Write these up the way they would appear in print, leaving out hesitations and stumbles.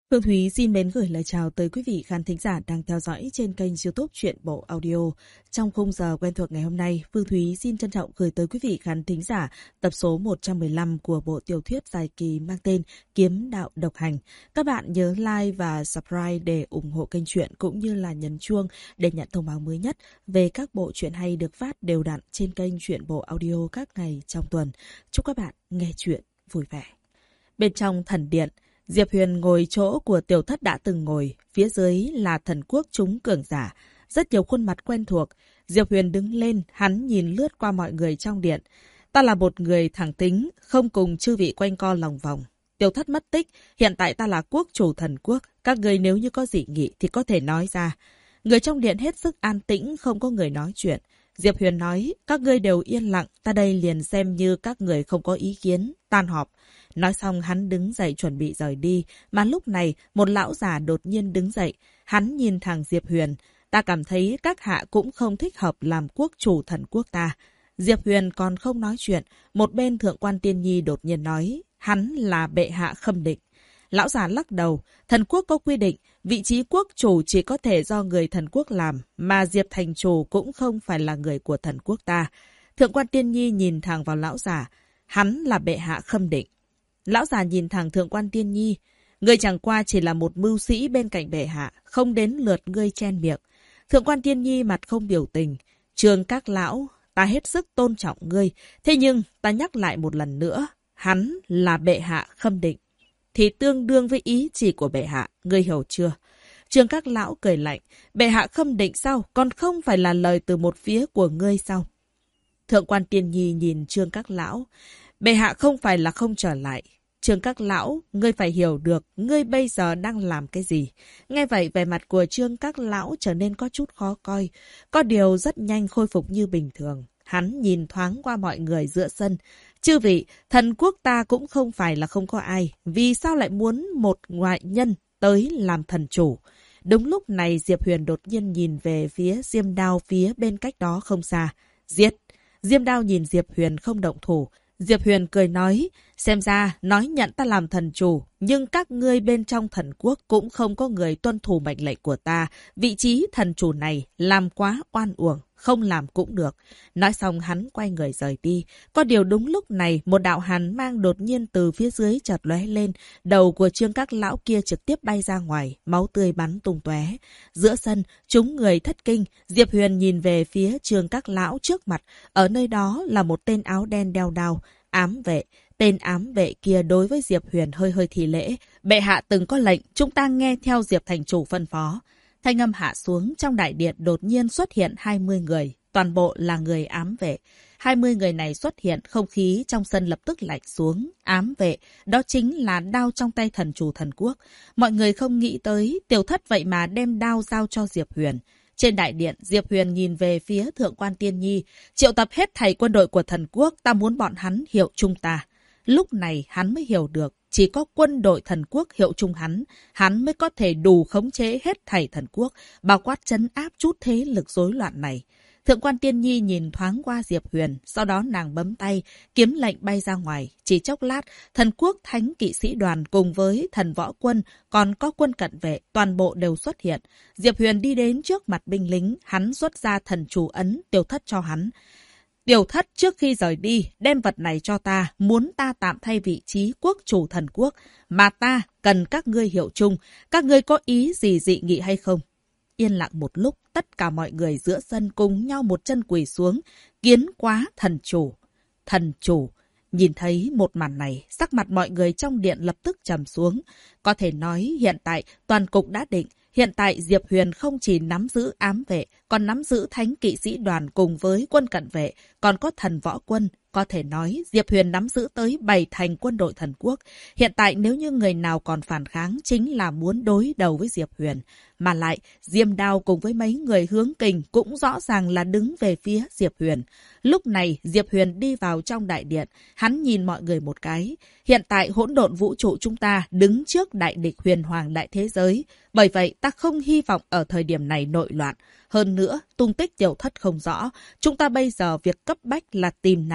Phương Thúy xin mến gửi lời chào tới quý vị khán thính giả đang theo dõi trên kênh YouTube Truyện Bộ Audio. Trong khung giờ quen thuộc ngày hôm nay, Phương Thúy xin trân trọng gửi tới quý vị khán thính giả tập số 115 của bộ tiểu thuyết dài kỳ mang tên Kiếm Đạo Độc Hành. Các bạn nhớ like và subscribe để ủng hộ kênh truyện cũng như là nhấn chuông để nhận thông báo mới nhất về các bộ truyện hay được phát đều đặn trên kênh Truyện Bộ Audio các ngày trong tuần. Chúc các bạn nghe truyện vui vẻ. Bên trong thần điện, Diệp Huyền ngồi chỗ của tiểu thất đã từng ngồi, phía dưới là thần quốc chúng cường giả, rất nhiều khuôn mặt quen thuộc. Diệp Huyền đứng lên, hắn nhìn lướt qua mọi người trong điện. Ta là một người thẳng tính, không cùng chư vị quanh co lòng vòng. Tiểu thất mất tích, hiện tại ta là quốc chủ thần quốc, các ngươi nếu như có dị nghị thì có thể nói ra. Người trong điện hết sức an tĩnh, không có người nói chuyện. Diệp Huyền nói, các ngươi đều yên lặng, ta đây liền xem như các người không có ý kiến, tan họp. Nói xong hắn đứng dậy chuẩn bị rời đi, mà lúc này một lão già đột nhiên đứng dậy. Hắn nhìn thẳng Diệp Huyền, ta cảm thấy các hạ cũng không thích hợp làm quốc chủ thần quốc ta. Diệp Huyền còn không nói chuyện, một bên Thượng quan Tiên Nhi đột nhiên nói, hắn là bệ hạ Khâm Định. Lão già lắc đầu, thần quốc có quy định, vị trí quốc chủ chỉ có thể do người thần quốc làm, mà Diệp thành chủ cũng không phải là người của thần quốc ta. Thượng quan Tiên Nhi nhìn thẳng vào lão già, hắn là bệ hạ Khâm Định. Lão già nhìn thẳng Thượng quan Tiên Nhi, ngươi chẳng qua chỉ là một mưu sĩ bên cạnh bệ hạ, không đến lượt ngươi chen miệng. Thượng quan Tiên Nhi mặt không biểu tình, Trường các lão, ta hết sức tôn trọng ngươi, thế nhưng ta nhắc lại một lần nữa, hắn là bệ hạ Khâm Định. Thì tương đương với ý chỉ của bệ hạ, ngươi hiểu chưa? Trường các lão cười lạnh, bệ hạ Khâm Định sao, còn không phải là lời từ một phía của ngươi sao? Thượng quan Tiên Nhi nhìn Trương các lão, bệ hạ không phải là không trở lại. Trương các lão, ngươi phải hiểu được, ngươi bây giờ đang làm cái gì. Nghe vậy, vẻ mặt của Trương các lão trở nên có chút khó coi. Có điều rất nhanh khôi phục như bình thường. Hắn nhìn thoáng qua mọi người giữa sân. Chư vị, thần quốc ta cũng không phải là không có ai. Vì sao lại muốn một ngoại nhân tới làm thần chủ? Đúng lúc này Diệp Huyền đột nhiên nhìn về phía Diêm Đao phía bên cách đó không xa. Giết! Diêm Đao nhìn Diệp Huyền không động thủ. Diệp Huyền cười nói, xem ra nói nhận ta làm thần chủ, nhưng các ngươi bên trong thần quốc cũng không có người tuân thủ mệnh lệnh của ta. Vị trí thần chủ này làm quá oan uổng, không làm cũng được. Nói xong hắn quay người rời đi. Có điều đúng lúc này một đạo hàn mang đột nhiên từ phía dưới chợt lóe lên. Đầu của Trương các lão kia trực tiếp bay ra ngoài, máu tươi bắn tung tóe. Giữa sân, chúng người thất kinh. Diệp Huyền nhìn về phía Trương các lão trước mặt. Ở nơi đó là một tên áo đen đeo đao, ám vệ. Tên ám vệ kia đối với Diệp Huyền hơi hơi thi lễ. Bệ hạ từng có lệnh, chúng ta nghe theo Diệp thành chủ phân phó. Thanh âm hạ xuống, trong đại điện đột nhiên xuất hiện 20 người, toàn bộ là người ám vệ. 20 người này xuất hiện, không khí trong sân lập tức lạnh xuống. Ám vệ, đó chính là đao trong tay thần chủ thần quốc. Mọi người không nghĩ tới, tiểu thất vậy mà đem đao giao cho Diệp Huyền. Trên đại điện, Diệp Huyền nhìn về phía Thượng quan Tiên Nhi. Triệu tập hết thảy quân đội của thần quốc, ta muốn bọn hắn hiệu chung ta. Lúc này hắn mới hiểu được, chỉ có quân đội thần quốc hiệu chung hắn mới có thể đủ khống chế hết thảy thần quốc, bao quát trấn áp chút thế lực rối loạn này. Thượng quan Tiên Nhi nhìn thoáng qua Diệp Huyền, sau đó nàng bấm tay, kiếm lệnh bay ra ngoài. Chỉ chốc lát, thần quốc thánh kỵ sĩ đoàn cùng với thần võ quân, còn có quân cận vệ, toàn bộ đều xuất hiện. Diệp Huyền đi đến trước mặt binh lính, hắn xuất ra thần chủ ấn, tiểu thất cho hắn. Tiểu thất trước khi rời đi, đem vật này cho ta, muốn ta tạm thay vị trí quốc chủ thần quốc, mà ta cần các ngươi hiểu chung, các ngươi có ý gì dị nghị hay không? Yên lặng một lúc, tất cả mọi người giữa sân cùng nhau một chân quỳ xuống, kiến quá thần chủ. Thần chủ, nhìn thấy một màn này, sắc mặt mọi người trong điện lập tức trầm xuống. Có thể nói hiện tại toàn cục đã định. Hiện tại Diệp Huyền không chỉ nắm giữ ám vệ, còn nắm giữ thánh kỵ sĩ đoàn cùng với quân cận vệ, còn có thần võ quân. Có thể nói Diệp Huyền nắm giữ tới 7 thành quân đội thần quốc. Hiện tại nếu như người nào còn phản kháng chính là muốn đối đầu với Diệp Huyền. Mà lại, Diêm Đao cùng với mấy người hướng kình cũng rõ ràng là đứng về phía Diệp Huyền. Lúc này, Diệp Huyền đi vào trong đại điện, hắn nhìn mọi người một cái. Hiện tại hỗn độn vũ trụ chúng ta đứng trước đại địch huyền hoàng đại thế giới. Bởi vậy, ta không hy vọng ở thời điểm này nội loạn. Hơn nữa, tung tích tiểu thất không rõ. Chúng ta bây giờ việc cấp bách là tìm nàng.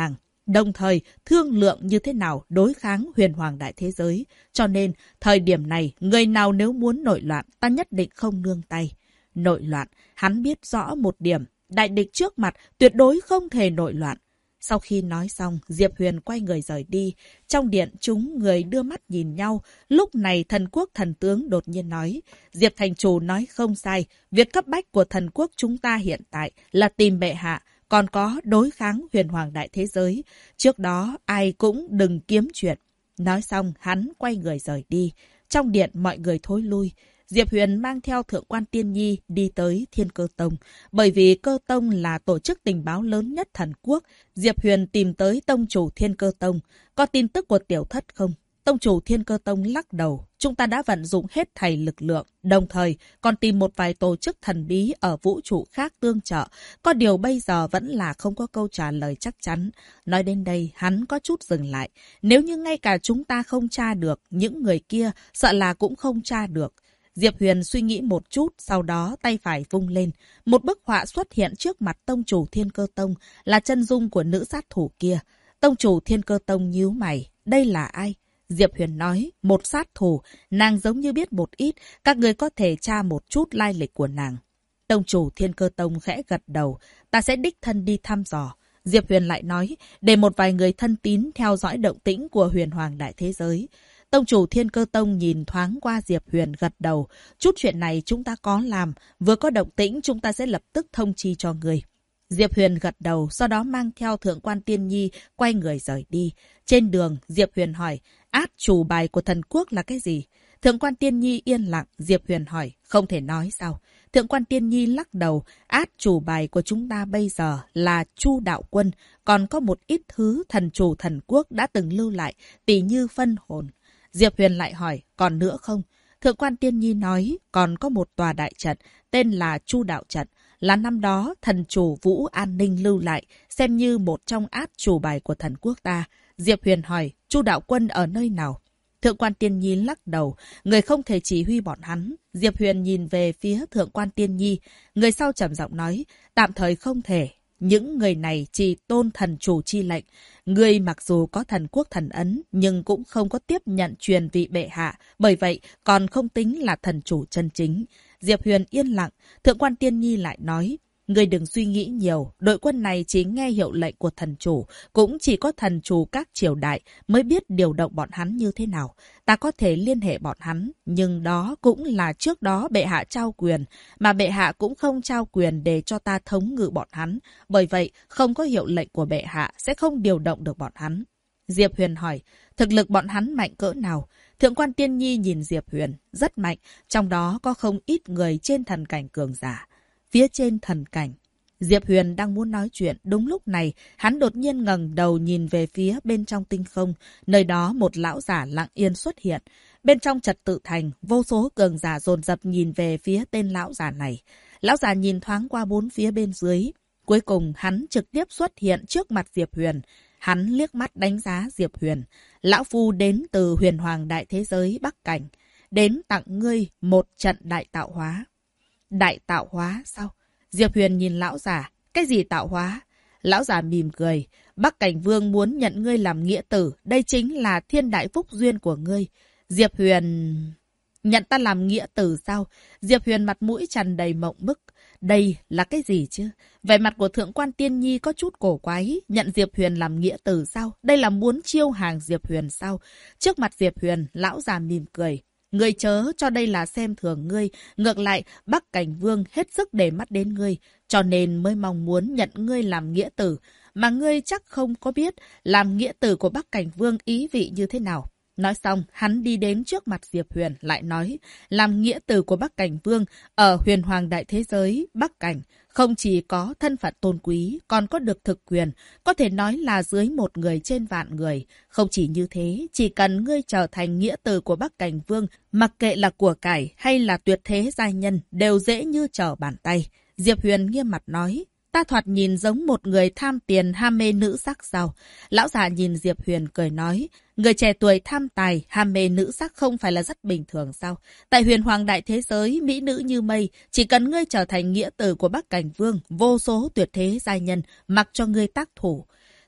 đồng thời thương lượng như thế nào đối kháng huyền hoàng đại thế giới. Cho nên, thời điểm này, người nào nếu muốn nội loạn, ta nhất định không nương tay. Nội loạn, hắn biết rõ một điểm, đại địch trước mặt tuyệt đối không thể nội loạn. Sau khi nói xong, Diệp Huyền quay người rời đi. Trong điện, chúng người đưa mắt nhìn nhau. Lúc này thần quốc thần tướng đột nhiên nói, Diệp thành chủ nói không sai, việc cấp bách của thần quốc chúng ta hiện tại là tìm bệ hạ, còn có đối kháng huyền hoàng đại thế giới. Trước đó ai cũng đừng kiếm chuyện. Nói xong, hắn quay người rời đi. Trong điện mọi người thối lui. Diệp Huyền mang theo Thượng quan Tiên Nhi đi tới Thiên Cơ Tông. Bởi vì Cơ Tông là tổ chức tình báo lớn nhất thần quốc, Diệp Huyền tìm tới Tông chủ Thiên Cơ Tông. Có tin tức của tiểu thất không? Tông chủ Thiên Cơ Tông lắc đầu. Chúng ta đã vận dụng hết thảy lực lượng, đồng thời còn tìm một vài tổ chức thần bí ở vũ trụ khác tương trợ. Có điều bây giờ vẫn là không có câu trả lời chắc chắn. Nói đến đây, hắn có chút dừng lại. Nếu như ngay cả chúng ta không tra được, những người kia sợ là cũng không tra được. Diệp Huyền suy nghĩ một chút, sau đó tay phải vung lên. Một bức họa xuất hiện trước mặt Tông chủ Thiên Cơ Tông, là chân dung của nữ sát thủ kia. Tông chủ Thiên Cơ Tông nhíu mày, đây là ai? Diệp Huyền nói, một sát thủ, nàng giống như biết một ít, các người có thể tra một chút lai lịch của nàng. Tông chủ Thiên Cơ Tông khẽ gật đầu, ta sẽ đích thân đi thăm dò. Diệp Huyền lại nói, để một vài người thân tín theo dõi động tĩnh của huyền hoàng đại thế giới. Tông chủ Thiên Cơ Tông nhìn thoáng qua Diệp Huyền gật đầu. Chút chuyện này chúng ta có làm. Vừa có động tĩnh chúng ta sẽ lập tức thông chi cho người. Diệp Huyền gật đầu, sau đó mang theo Thượng quan Tiên Nhi quay người rời đi. Trên đường, Diệp Huyền hỏi, át chủ bài của thần quốc là cái gì? Thượng quan Tiên Nhi yên lặng, Diệp Huyền hỏi, không thể nói sao? Thượng quan Tiên Nhi lắc đầu, át chủ bài của chúng ta bây giờ là Chu Đạo Quân, còn có một ít thứ thần chủ thần quốc đã từng lưu lại, tỉ như phân hồn. Diệp Huyền lại hỏi, còn nữa không? Thượng quan Tiên Nhi nói, còn có một tòa đại trận, tên là Chu Đạo Trận, là năm đó thần chủ Vũ An Ninh lưu lại, xem như một trong át chủ bài của thần quốc ta. Diệp Huyền hỏi, Chu Đạo Quân ở nơi nào? Thượng quan Tiên Nhi lắc đầu, người không thể chỉ huy bọn hắn. Diệp Huyền nhìn về phía Thượng quan Tiên Nhi, người sau trầm giọng nói, tạm thời không thể. Những người này chỉ tôn thần chủ chi lệnh. Người mặc dù có thần quốc thần ấn, nhưng cũng không có tiếp nhận truyền vị bệ hạ. Bởi vậy, còn không tính là thần chủ chân chính. Diệp Huyền yên lặng. Thượng quan Tiên Nhi lại nói, người đừng suy nghĩ nhiều. Đội quân này chỉ nghe hiệu lệnh của thần chủ. Cũng chỉ có thần chủ các triều đại mới biết điều động bọn hắn như thế nào. Ta có thể liên hệ bọn hắn. Nhưng đó cũng là trước đó bệ hạ trao quyền. Mà bệ hạ cũng không trao quyền để cho ta thống ngự bọn hắn. Bởi vậy, không có hiệu lệnh của bệ hạ sẽ không điều động được bọn hắn. Diệp Huyền hỏi, thực lực bọn hắn mạnh cỡ nào? Thượng quan Tiên Nhi nhìn Diệp Huyền, rất mạnh. Trong đó có không ít người trên thần cảnh cường giả. Phía trên thần cảnh, Diệp Huyền đang muốn nói chuyện. Đúng lúc này, hắn đột nhiên ngẩng đầu nhìn về phía bên trong tinh không. Nơi đó một lão giả lặng yên xuất hiện. Bên trong trật tự thành, vô số cường giả dồn dập nhìn về phía tên lão giả này. Lão giả nhìn thoáng qua bốn phía bên dưới. Cuối cùng, hắn trực tiếp xuất hiện trước mặt Diệp Huyền. Hắn liếc mắt đánh giá Diệp Huyền. Lão phu đến từ huyền hoàng đại thế giới Bắc Cảnh. Đến tặng ngươi một trận đại tạo hóa. Đại tạo hóa sao? Diệp Huyền nhìn lão giả. Cái gì tạo hóa? Lão giả mỉm cười. Bắc Cảnh Vương muốn nhận ngươi làm nghĩa tử. Đây chính là thiên đại phúc duyên của ngươi. Diệp Huyền... Nhận ta làm nghĩa tử sao? Diệp Huyền mặt mũi tràn đầy mộng bức. Đây là cái gì chứ? Vẻ mặt của Thượng quan Tiên Nhi có chút cổ quái. Nhận Diệp Huyền làm nghĩa tử sao? Đây là muốn chiêu hàng Diệp Huyền sao? Trước mặt Diệp Huyền, lão già mỉm cười. Ngươi chớ cho đây là xem thường ngươi. Ngược lại, Bắc Cảnh Vương hết sức để mắt đến ngươi. Cho nên mới mong muốn nhận ngươi làm nghĩa tử. Mà ngươi chắc không có biết làm nghĩa tử của Bắc Cảnh Vương ý vị như thế nào. Nói xong, hắn đi đến trước mặt Diệp Huyền, lại nói, làm nghĩa tử của Bắc Cảnh Vương ở huyền hoàng đại thế giới, Bắc Cảnh, không chỉ có thân phận tôn quý, còn có được thực quyền, có thể nói là dưới một người trên vạn người. Không chỉ như thế, chỉ cần ngươi trở thành nghĩa tử của Bắc Cảnh Vương, mặc kệ là của cải hay là tuyệt thế giai nhân, đều dễ như trở bàn tay. Diệp Huyền nghiêm mặt nói, ta thoạt nhìn giống một người tham tiền ham mê nữ sắc sao? Lão già nhìn Diệp Huyền cười nói, người trẻ tuổi tham tài, ham mê nữ sắc không phải là rất bình thường sao? Tại huyền hoàng đại thế giới, mỹ nữ như mây, chỉ cần ngươi trở thành nghĩa tử của Bắc Cảnh Vương, vô số tuyệt thế giai nhân, mặc cho ngươi tác thủ.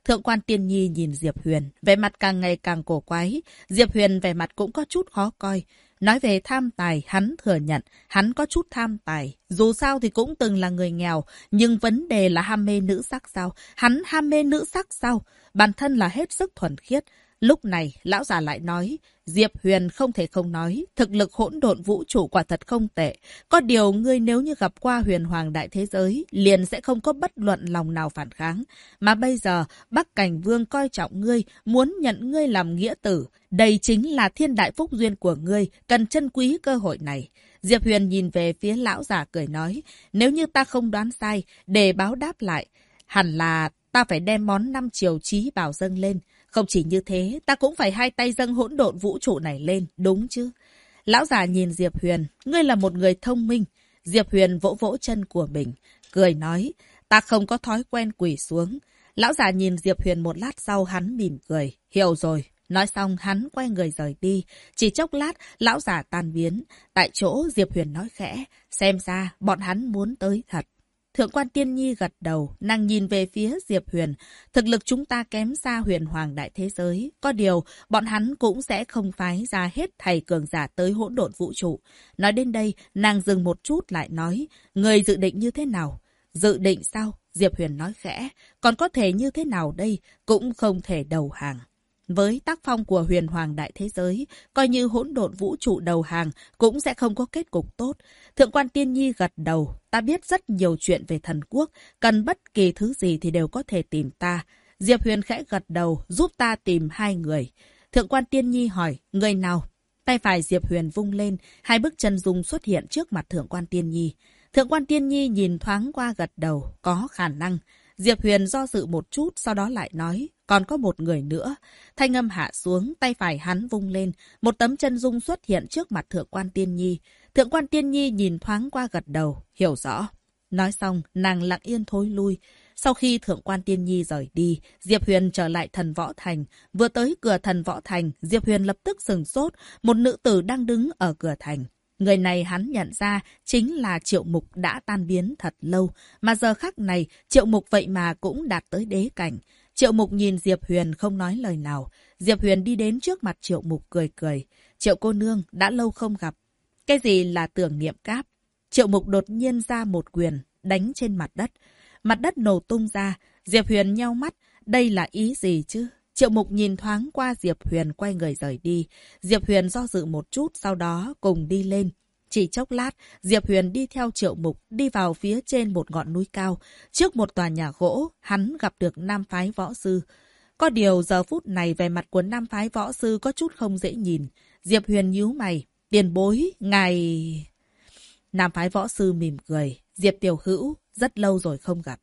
Thượng quan Tiên Nhi nhìn Diệp Huyền, vẻ mặt càng ngày càng cổ quái. Diệp Huyền vẻ mặt cũng có chút khó coi. Nói về tham tài, hắn thừa nhận, hắn có chút tham tài. Dù sao thì cũng từng là người nghèo, nhưng vấn đề là ham mê nữ sắc sao? Hắn ham mê nữ sắc sao? Bản thân là hết sức thuần khiết. Lúc này, lão già lại nói, Diệp Huyền không thể không nói, thực lực hỗn độn vũ trụ quả thật không tệ. Có điều ngươi nếu như gặp qua huyền hoàng đại thế giới, liền sẽ không có bất luận lòng nào phản kháng. Mà bây giờ, Bắc Cảnh Vương coi trọng ngươi, muốn nhận ngươi làm nghĩa tử. Đây chính là thiên đại phúc duyên của ngươi, cần trân quý cơ hội này. Diệp Huyền nhìn về phía lão già cười nói, nếu như ta không đoán sai, để báo đáp lại, hẳn là ta phải đem món 5 triều chí bảo dâng lên. Không chỉ như thế, ta cũng phải hai tay dâng hỗn độn vũ trụ này lên, đúng chứ? Lão già nhìn Diệp Huyền, ngươi là một người thông minh. Diệp Huyền vỗ vỗ chân của mình, cười nói, ta không có thói quen quỳ xuống. Lão già nhìn Diệp Huyền một lát sau hắn mỉm cười, hiểu rồi. Nói xong hắn quay người rời đi. Chỉ chốc lát, lão già tan biến. Tại chỗ Diệp Huyền nói khẽ, xem ra bọn hắn muốn tới thật. Thượng quan Tiên Nhi gật đầu, nàng nhìn về phía Diệp Huyền. Thực lực chúng ta kém xa huyền hoàng đại thế giới. Có điều, bọn hắn cũng sẽ không phái ra hết thầy cường giả tới hỗn độn vũ trụ. Nói đến đây, nàng dừng một chút lại nói, người dự định như thế nào? Dự định sao? Diệp Huyền nói khẽ, còn có thể như thế nào đây? Cũng không thể đầu hàng. Với tác phong của huyền hoàng đại thế giới, coi như hỗn độn vũ trụ đầu hàng cũng sẽ không có kết cục tốt. Thượng quan Tiên Nhi gật đầu, ta biết rất nhiều chuyện về thần quốc, cần bất kỳ thứ gì thì đều có thể tìm ta. Diệp Huyền khẽ gật đầu, giúp ta tìm 2 người. Thượng quan Tiên Nhi hỏi, người nào? Tay phải Diệp Huyền vung lên, 2 bức chân dung xuất hiện trước mặt Thượng quan Tiên Nhi. Thượng quan Tiên Nhi nhìn thoáng qua gật đầu, có khả năng. Diệp Huyền do dự một chút, sau đó lại nói, còn có một người nữa. Thanh âm hạ xuống, tay phải hắn vung lên, một tấm chân dung xuất hiện trước mặt Thượng quan Tiên Nhi. Thượng quan Tiên Nhi nhìn thoáng qua gật đầu, hiểu rõ. Nói xong, nàng lặng yên thối lui. Sau khi Thượng quan Tiên Nhi rời đi, Diệp Huyền trở lại thần võ thành. Vừa tới cửa thần võ thành, Diệp Huyền lập tức sửng sốt, một nữ tử đang đứng ở cửa thành. Người này hắn nhận ra chính là Triệu Mục đã tan biến thật lâu, mà giờ khắc này Triệu Mục vậy mà cũng đạt tới đế cảnh. Triệu Mục nhìn Diệp Huyền không nói lời nào. Diệp Huyền đi đến trước mặt Triệu Mục cười cười. Triệu cô nương, đã lâu không gặp. Cái gì là tưởng niệm cáp? Triệu Mục đột nhiên ra một quyền, đánh trên mặt đất. Mặt đất nổ tung ra. Diệp Huyền nheo mắt. Đây là ý gì chứ? Triệu Mục nhìn thoáng qua Diệp Huyền quay người rời đi. Diệp Huyền do dự một chút, sau đó cùng đi lên. Chỉ chốc lát, Diệp Huyền đi theo Triệu Mục, đi vào phía trên một ngọn núi cao. Trước một tòa nhà gỗ, hắn gặp được nam phái võ sư. Có điều giờ phút này vẻ mặt của nam phái võ sư có chút không dễ nhìn. Diệp Huyền nhíu mày. Tiền bối, ngài... Nam phái võ sư mỉm cười. Diệp tiểu hữu, rất lâu rồi không gặp.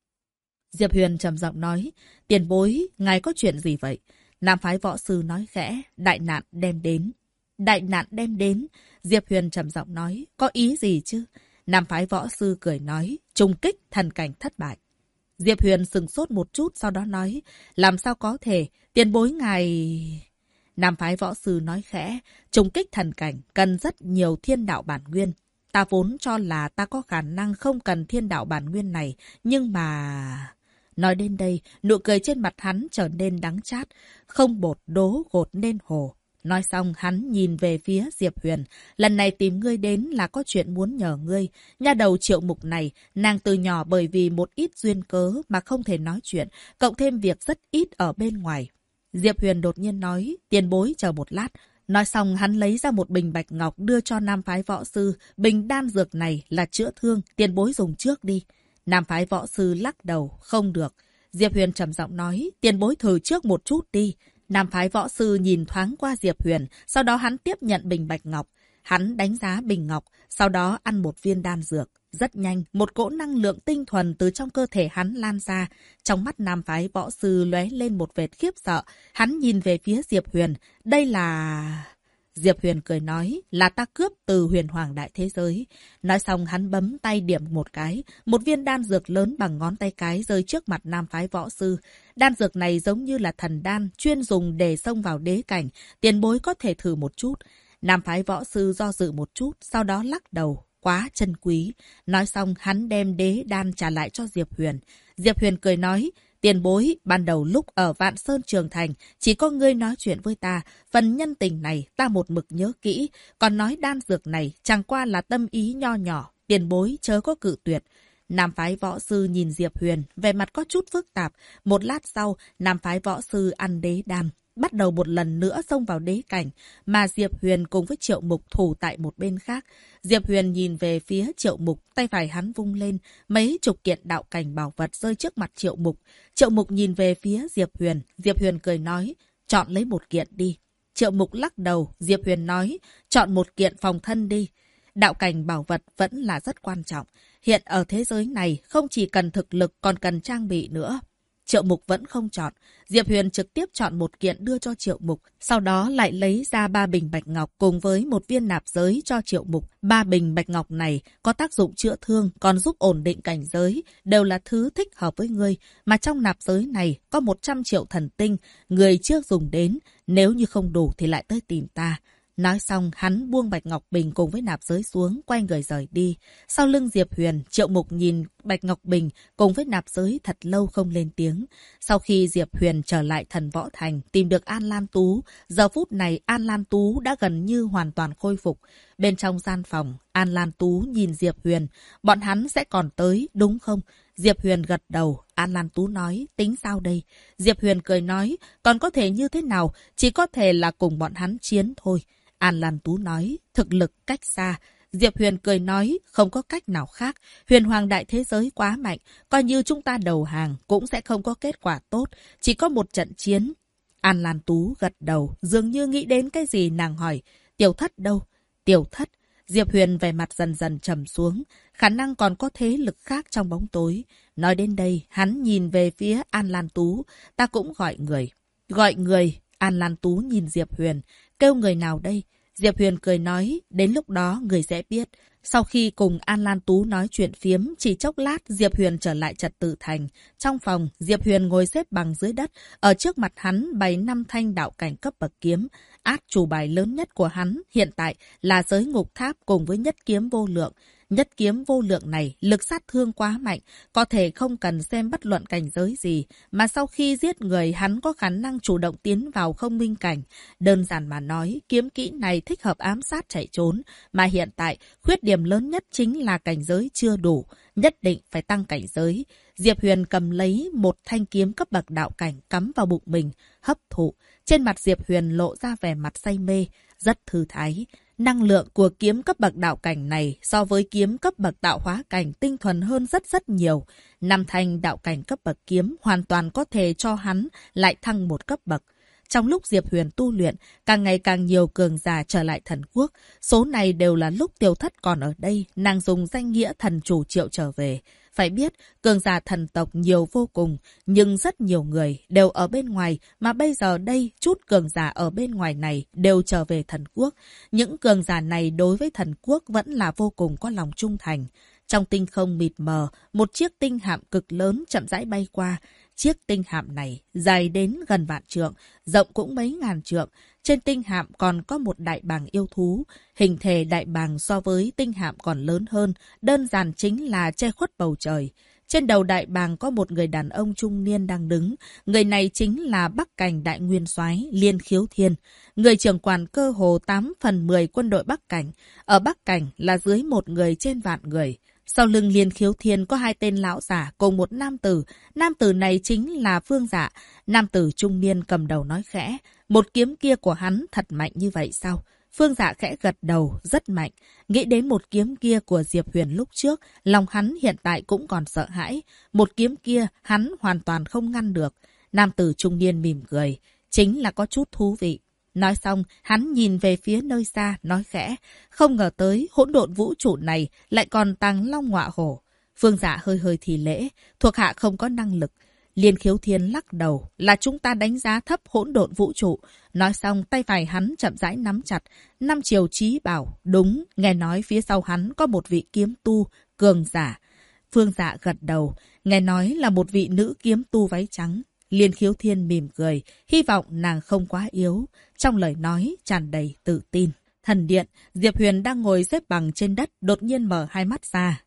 Diệp Huyền trầm giọng nói, tiền bối, ngài có chuyện gì vậy? Nam phái võ sư nói khẽ, đại nạn đem đến. Đại nạn đem đến. Diệp Huyền trầm giọng nói, có ý gì chứ? Nam phái võ sư cười nói, trùng kích thần cảnh thất bại. Diệp Huyền sừng sốt một chút, sau đó nói, làm sao có thể, tiền bối ngài... Nam phái võ sư nói khẽ, trùng kích thần cảnh cần rất nhiều thiên đạo bản nguyên. Ta vốn cho là ta có khả năng không cần thiên đạo bản nguyên này, nhưng mà... Nói đến đây, nụ cười trên mặt hắn trở nên đắng chát, không bột đố gột nên hồ. Nói xong hắn nhìn về phía Diệp Huyền, lần này tìm ngươi đến là có chuyện muốn nhờ ngươi. Nha đầu Triệu Mục này, nàng từ nhỏ bởi vì một ít duyên cớ mà không thể nói chuyện, cộng thêm việc rất ít ở bên ngoài. Diệp Huyền đột nhiên nói, tiền bối chờ một lát. Nói xong hắn lấy ra một bình bạch ngọc đưa cho nam phái võ sư. Bình đan dược này là chữa thương, tiền bối dùng trước đi. Nam phái võ sư lắc đầu, không được. Diệp Huyền trầm giọng nói, tiền bối thử trước một chút đi. Nam phái võ sư nhìn thoáng qua Diệp Huyền, sau đó hắn tiếp nhận bình bạch ngọc. Hắn đánh giá bình ngọc, sau đó ăn một viên đan dược. Rất nhanh, một cỗ năng lượng tinh thuần từ trong cơ thể hắn lan ra. Trong mắt nam phái võ sư lóe lên một vệt khiếp sợ. Hắn nhìn về phía Diệp Huyền. Đây là... Diệp Huyền cười nói, là ta cướp từ huyền hoàng đại thế giới. Nói xong hắn bấm tay điểm một cái. Một viên đan dược lớn bằng ngón tay cái rơi trước mặt nam phái võ sư. Đan dược này giống như là thần đan, chuyên dùng để xông vào đế cảnh. Tiền bối có thể thử một chút. Nam phái võ sư do dự một chút, sau đó lắc đầu. Quá chân quý. Nói xong hắn đem đế đan trả lại cho Diệp Huyền. Diệp Huyền cười nói, Tiền bối, ban đầu lúc ở Vạn Sơn Trường Thành, chỉ có ngươi nói chuyện với ta. Phần nhân tình này ta một mực nhớ kỹ. Còn nói đan dược này chẳng qua là tâm ý nho nhỏ. Tiền bối chớ có cự tuyệt. Nam phái võ sư nhìn Diệp Huyền, vẻ mặt có chút phức tạp. Một lát sau, nam phái võ sư ăn đế đan, bắt đầu một lần nữa xông vào đế cảnh, mà Diệp Huyền cùng với Triệu Mục thủ tại một bên khác. Diệp Huyền nhìn về phía Triệu Mục, tay phải hắn vung lên, mấy chục kiện đạo cảnh bảo vật rơi trước mặt Triệu Mục. Triệu Mục nhìn về phía Diệp Huyền cười nói, chọn lấy một kiện đi. Triệu Mục lắc đầu, Diệp Huyền nói, chọn một kiện phòng thân đi. Đạo cảnh bảo vật vẫn là rất quan trọng. Hiện ở thế giới này, không chỉ cần thực lực còn cần trang bị nữa. Triệu Mục vẫn không chọn. Diệp Huyền trực tiếp chọn một kiện đưa cho Triệu Mục. Sau đó lại lấy ra 3 bình bạch ngọc cùng với một viên nạp giới cho Triệu Mục. 3 bình bạch ngọc này có tác dụng chữa thương, còn giúp ổn định cảnh giới. Đều là thứ thích hợp với ngươi. Mà trong nạp giới này có 100 triệu thần tinh. Người chưa dùng đến. Nếu như không đủ thì lại tới tìm ta. Nói xong, hắn buông bạch ngọc bình cùng với nạp giới xuống, quay người rời đi. Sau lưng Diệp Huyền, Triệu Mục nhìn bạch ngọc bình cùng với nạp giới thật lâu không lên tiếng. Sau khi Diệp Huyền trở lại Thần Võ Thành, tìm được An Lan Tú, giờ phút này An Lan Tú đã gần như hoàn toàn khôi phục. Bên trong gian phòng, An Lan Tú nhìn Diệp Huyền, bọn hắn sẽ còn tới, đúng không? Diệp Huyền gật đầu, An Lan Tú nói, tính sao đây? Diệp Huyền cười nói, còn có thể như thế nào, chỉ có thể là cùng bọn hắn chiến thôi. An Lan Tú nói, thực lực cách xa. Diệp Huyền cười nói, không có cách nào khác. Huyền hoàng đại thế giới quá mạnh, coi như chúng ta đầu hàng cũng sẽ không có kết quả tốt, chỉ có một trận chiến. An Lan Tú gật đầu, dường như nghĩ đến cái gì nàng hỏi, Tiểu Thất đâu? Tiểu Thất. Diệp Huyền vẻ mặt dần dần trầm xuống, khả năng còn có thế lực khác trong bóng tối. Nói đến đây, hắn nhìn về phía An Lan Tú, ta cũng gọi người. Gọi người. An Lan Tú nhìn Diệp Huyền, kêu người nào đây? Diệp Huyền cười nói, đến lúc đó người sẽ biết. Sau khi cùng An Lan Tú nói chuyện phiếm, chỉ chốc lát Diệp Huyền trở lại Trật Tự Thành. Trong phòng, Diệp Huyền ngồi xếp bằng dưới đất, ở trước mặt hắn bày 5 thanh đạo cảnh cấp bậc kiếm. Át chủ bài lớn nhất của hắn hiện tại là giới ngục tháp cùng với nhất kiếm vô lượng. Nhất kiếm vô lượng này lực sát thương quá mạnh, có thể không cần xem bất luận cảnh giới gì, mà sau khi giết người hắn có khả năng chủ động tiến vào không minh cảnh. Đơn giản mà nói, kiếm kỹ này thích hợp ám sát chạy trốn, mà hiện tại khuyết điểm lớn nhất chính là cảnh giới chưa đủ, nhất định phải tăng cảnh giới. Diệp Huyền cầm lấy một thanh kiếm cấp bậc đạo cảnh cắm vào bụng mình, hấp thụ. Trên mặt Diệp Huyền lộ ra vẻ mặt say mê, rất thư thái. Năng lượng của kiếm cấp bậc đạo cảnh này so với kiếm cấp bậc tạo hóa cảnh tinh thuần hơn rất nhiều. 5 thanh đạo cảnh cấp bậc kiếm hoàn toàn có thể cho hắn lại thăng một cấp bậc. Trong lúc Diệp Huyền tu luyện, càng ngày càng nhiều cường giả trở lại thần quốc. Số này đều là lúc Tiểu Thất còn ở đây, nàng dùng danh nghĩa thần chủ triệu trở về. Phải biết, cường giả thần tộc nhiều vô cùng, nhưng rất nhiều người đều ở bên ngoài, mà bây giờ đây, chút cường giả ở bên ngoài này đều trở về thần quốc. Những cường giả này đối với thần quốc vẫn là vô cùng có lòng trung thành. Trong tinh không mịt mờ, một chiếc tinh hạm cực lớn chậm rãi bay qua. Chiếc tinh hạm này dài đến gần vạn trượng, rộng cũng mấy ngàn trượng. Trên tinh hạm còn có một đại bàng yêu thú. Hình thể đại bàng so với tinh hạm còn lớn hơn, đơn giản chính là che khuất bầu trời. Trên đầu đại bàng có một người đàn ông trung niên đang đứng. Người này chính là Bắc Cảnh đại nguyên soái Liên Khiếu Thiên, người trưởng quản cơ hồ 8/10 quân đội Bắc Cảnh. Ở Bắc Cảnh là dưới 1 người trên vạn người. Sau lưng Liên Khiếu Thiên có 2 tên lão giả cùng một nam tử. Nam tử này chính là Phương Dạ. Nam tử trung niên cầm đầu nói khẽ, một kiếm kia của hắn thật mạnh như vậy sao? Phương Dạ khẽ gật đầu, rất mạnh. Nghĩ đến một kiếm kia của Diệp Huyền lúc trước, lòng hắn hiện tại cũng còn sợ hãi. Một kiếm kia hắn hoàn toàn không ngăn được. Nam tử trung niên mỉm cười, chính là có chút thú vị. Nói xong, hắn nhìn về phía nơi xa, nói khẽ, không ngờ tới hỗn độn vũ trụ này lại còn tàng long ngọa hổ. Phương Dạ hơi hơi thì lễ, thuộc hạ không có năng lực. Liên Khiếu Thiên lắc đầu, là chúng ta đánh giá thấp hỗn độn vũ trụ. Nói xong, tay phải hắn chậm rãi nắm chặt, 5 chiều chí bảo, đúng, nghe nói phía sau hắn có một vị kiếm tu, cường giả. Phương Dạ gật đầu, nghe nói là một vị nữ kiếm tu váy trắng. Liên Khiếu Thiên mỉm cười, hy vọng nàng không quá yếu. Trong lời nói tràn đầy tự tin. Thần điện, Diệp Huyền đang ngồi xếp bằng trên đất, đột nhiên mở hai mắt ra.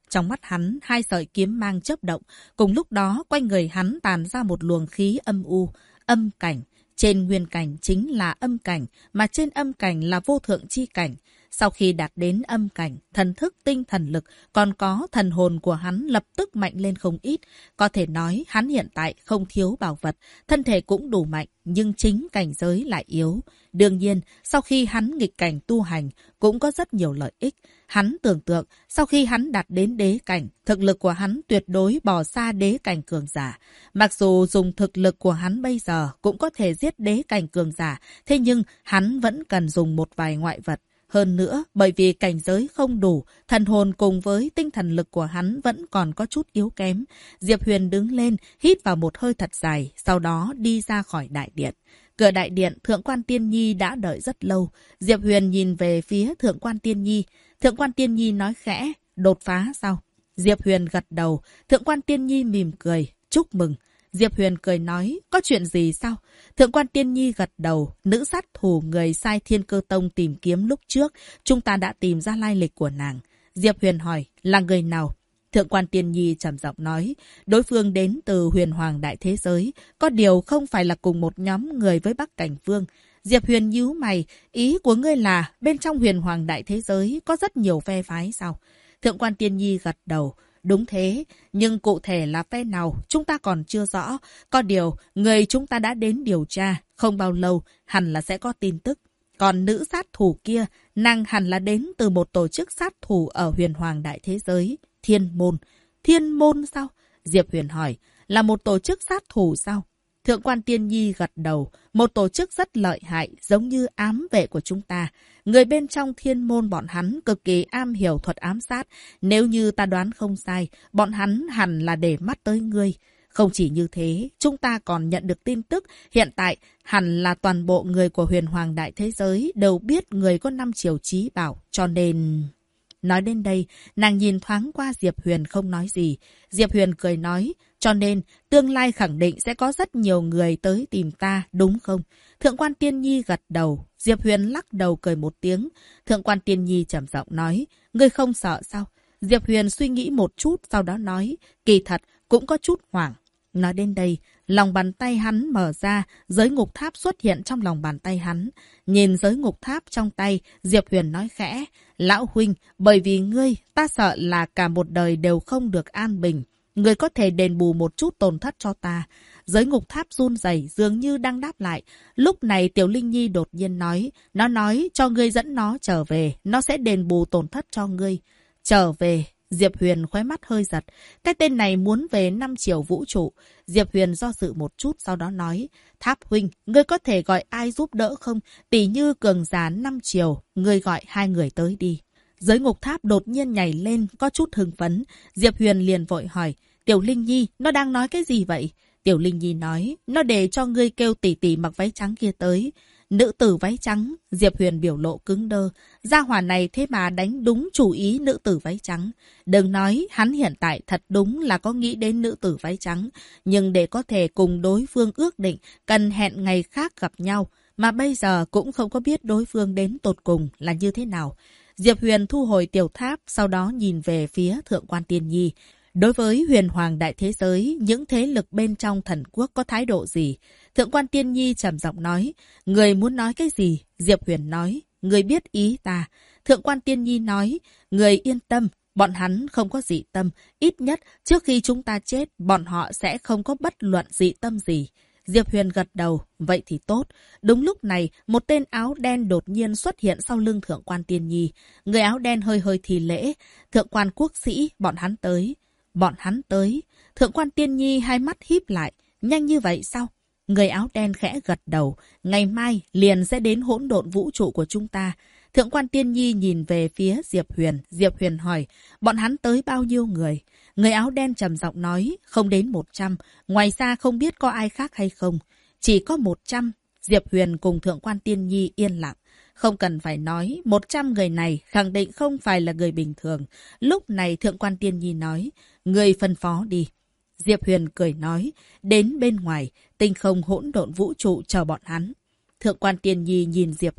Trong mắt hắn, hai sợi kiếm mang chớp động. Cùng lúc đó, quanh người hắn tàn ra một luồng khí âm u, âm cảnh. Trên nguyên cảnh chính là âm cảnh, mà trên âm cảnh là vô thượng chi cảnh. Sau khi đạt đến âm cảnh, thần thức, tinh thần lực, còn có thần hồn của hắn lập tức mạnh lên không ít. Có thể nói hắn hiện tại không thiếu bảo vật, thân thể cũng đủ mạnh, nhưng chính cảnh giới lại yếu. Đương nhiên, sau khi hắn nghịch cảnh tu hành, cũng có rất nhiều lợi ích. Hắn tưởng tượng, sau khi hắn đạt đến đế cảnh, thực lực của hắn tuyệt đối bỏ xa đế cảnh cường giả. Mặc dù dùng thực lực của hắn bây giờ cũng có thể giết đế cảnh cường giả, thế nhưng hắn vẫn cần dùng một vài ngoại vật. Hơn nữa, bởi vì cảnh giới không đủ, thần hồn cùng với tinh thần lực của hắn vẫn còn có chút yếu kém. Diệp Huyền đứng lên, hít vào một hơi thật dài, sau đó đi ra khỏi đại điện. Cửa đại điện, Thượng quan Tiên Nhi đã đợi rất lâu. Diệp Huyền nhìn về phía Thượng quan Tiên Nhi. Thượng quan Tiên Nhi nói khẽ, đột phá sao? Diệp Huyền gật đầu. Thượng quan Tiên Nhi mỉm cười, chúc mừng. Diệp Huyền cười nói, có chuyện gì sao? Thượng quan Tiên Nhi gật đầu, nữ sát thủ người sai Thiên Cơ Tông tìm kiếm lúc trước, chúng ta đã tìm ra lai lịch của nàng. Diệp Huyền hỏi, là người nào? Thượng quan Tiên Nhi trầm giọng nói, đối phương đến từ Huyền Hoàng Đại Thế Giới, có điều không phải là cùng một nhóm người với Bắc Cảnh Vương. Diệp Huyền nhíu mày, ý của ngươi là bên trong Huyền Hoàng Đại Thế Giới có rất nhiều phe phái sao? Thượng quan Tiên Nhi gật đầu. Đúng thế, nhưng cụ thể là phe nào chúng ta còn chưa rõ. Có điều, người chúng ta đã đến điều tra, không bao lâu hẳn là sẽ có tin tức. Còn nữ sát thủ kia, nàng hẳn là đến từ một tổ chức sát thủ ở Huyền Hoàng Đại Thế Giới, Thiên Môn. Thiên Môn sao? Diệp Huyền hỏi, là một tổ chức sát thủ sao? Thượng quan Tiên Nhi gật đầu, một tổ chức rất lợi hại, giống như ám vệ của chúng ta. Người bên trong Thiên Môn bọn hắn cực kỳ am hiểu thuật ám sát. Nếu như ta đoán không sai, bọn hắn hẳn là để mắt tới ngươi. Không chỉ như thế, chúng ta còn nhận được tin tức, hiện tại hẳn là toàn bộ người của Huyền Hoàng Đại Thế Giới đều biết người có 5 chiều chí bảo, cho nên... Nói đến đây, nàng nhìn thoáng qua Diệp Huyền không nói gì. Diệp Huyền cười nói, cho nên tương lai khẳng định sẽ có rất nhiều người tới tìm ta, đúng không? Thượng quan Tiên Nhi gật đầu. Diệp Huyền lắc đầu cười một tiếng. Thượng quan Tiên Nhi trầm giọng nói, ngươi không sợ sao? Diệp Huyền suy nghĩ một chút, sau đó nói, kỳ thật cũng có chút hoảng. Nói đến đây, lòng bàn tay hắn mở ra, giới ngục tháp xuất hiện trong lòng bàn tay hắn. Nhìn giới ngục tháp trong tay, Diệp Huyền nói khẽ, lão huynh, bởi vì ngươi, ta sợ là cả một đời đều không được an bình. Ngươi có thể đền bù một chút tổn thất cho ta. Giới ngục tháp run rẩy dường như đang đáp lại. Lúc này Tiểu Linh Nhi đột nhiên nói, nó nói cho ngươi dẫn nó trở về, nó sẽ đền bù tổn thất cho ngươi. Trở về. Diệp Huyền khóe mắt hơi giật. Cái tên này muốn về 5 chiều vũ trụ. Diệp Huyền do dự một chút sau đó nói. Tháp huynh, ngươi có thể gọi ai giúp đỡ không? Tỷ như cường giả 5 chiều, ngươi gọi 2 người tới đi. Giới ngục tháp đột nhiên nhảy lên, có chút hưng phấn. Diệp Huyền liền vội hỏi. Tiểu Linh Nhi, nó đang nói cái gì vậy? Tiểu Linh Nhi nói. Nó để cho ngươi kêu tỷ tỷ mặc váy trắng kia tới. Nữ tử váy trắng, Diệp Huyền biểu lộ cứng đơ. Gia hỏa này thế mà đánh đúng chủ ý nữ tử váy trắng. Đừng nói, hắn hiện tại thật đúng là có nghĩ đến nữ tử váy trắng. Nhưng để có thể cùng đối phương ước định, cần hẹn ngày khác gặp nhau. Mà bây giờ cũng không có biết đối phương đến tột cùng là như thế nào. Diệp Huyền thu hồi tiểu tháp, sau đó nhìn về phía Thượng quan Tiên Nhi. Đối với Huyền Hoàng Đại Thế Giới, những thế lực bên trong thần quốc có thái độ gì? Thượng quan Tiên Nhi trầm giọng nói, người muốn nói cái gì? Diệp Huyền nói, người biết ý ta. Thượng quan Tiên Nhi nói, người yên tâm, bọn hắn không có dị tâm. Ít nhất, trước khi chúng ta chết, bọn họ sẽ không có bất luận dị tâm gì. Diệp Huyền gật đầu, vậy thì tốt. Đúng lúc này, một tên áo đen đột nhiên xuất hiện sau lưng Thượng quan Tiên Nhi. Người áo đen hơi hơi thì lễ. Thượng quan quốc sĩ, bọn hắn tới. Bọn hắn tới. Thượng quan Tiên Nhi hai mắt híp lại. Nhanh như vậy sao? Người áo đen khẽ gật đầu. Ngày mai liền sẽ đến hỗn độn vũ trụ của chúng ta. Thượng quan Tiên Nhi nhìn về phía Diệp Huyền. Diệp Huyền hỏi, bọn hắn tới bao nhiêu người? Người áo đen trầm giọng nói, không đến 100. Ngoài ra không biết có ai khác hay không. Chỉ có 100. Diệp Huyền cùng Thượng quan Tiên Nhi yên lặng. Không cần phải nói, 100 người này khẳng định không phải là người bình thường. Lúc này Thượng quan Tiên Nhi nói, người phân phó đi. Diệp Huyền cười nói, đến bên ngoài, tinh không hỗn độn vũ trụ chờ bọn hắn. Thượng quan Tiên Nhi nhìn Diệp Huyền,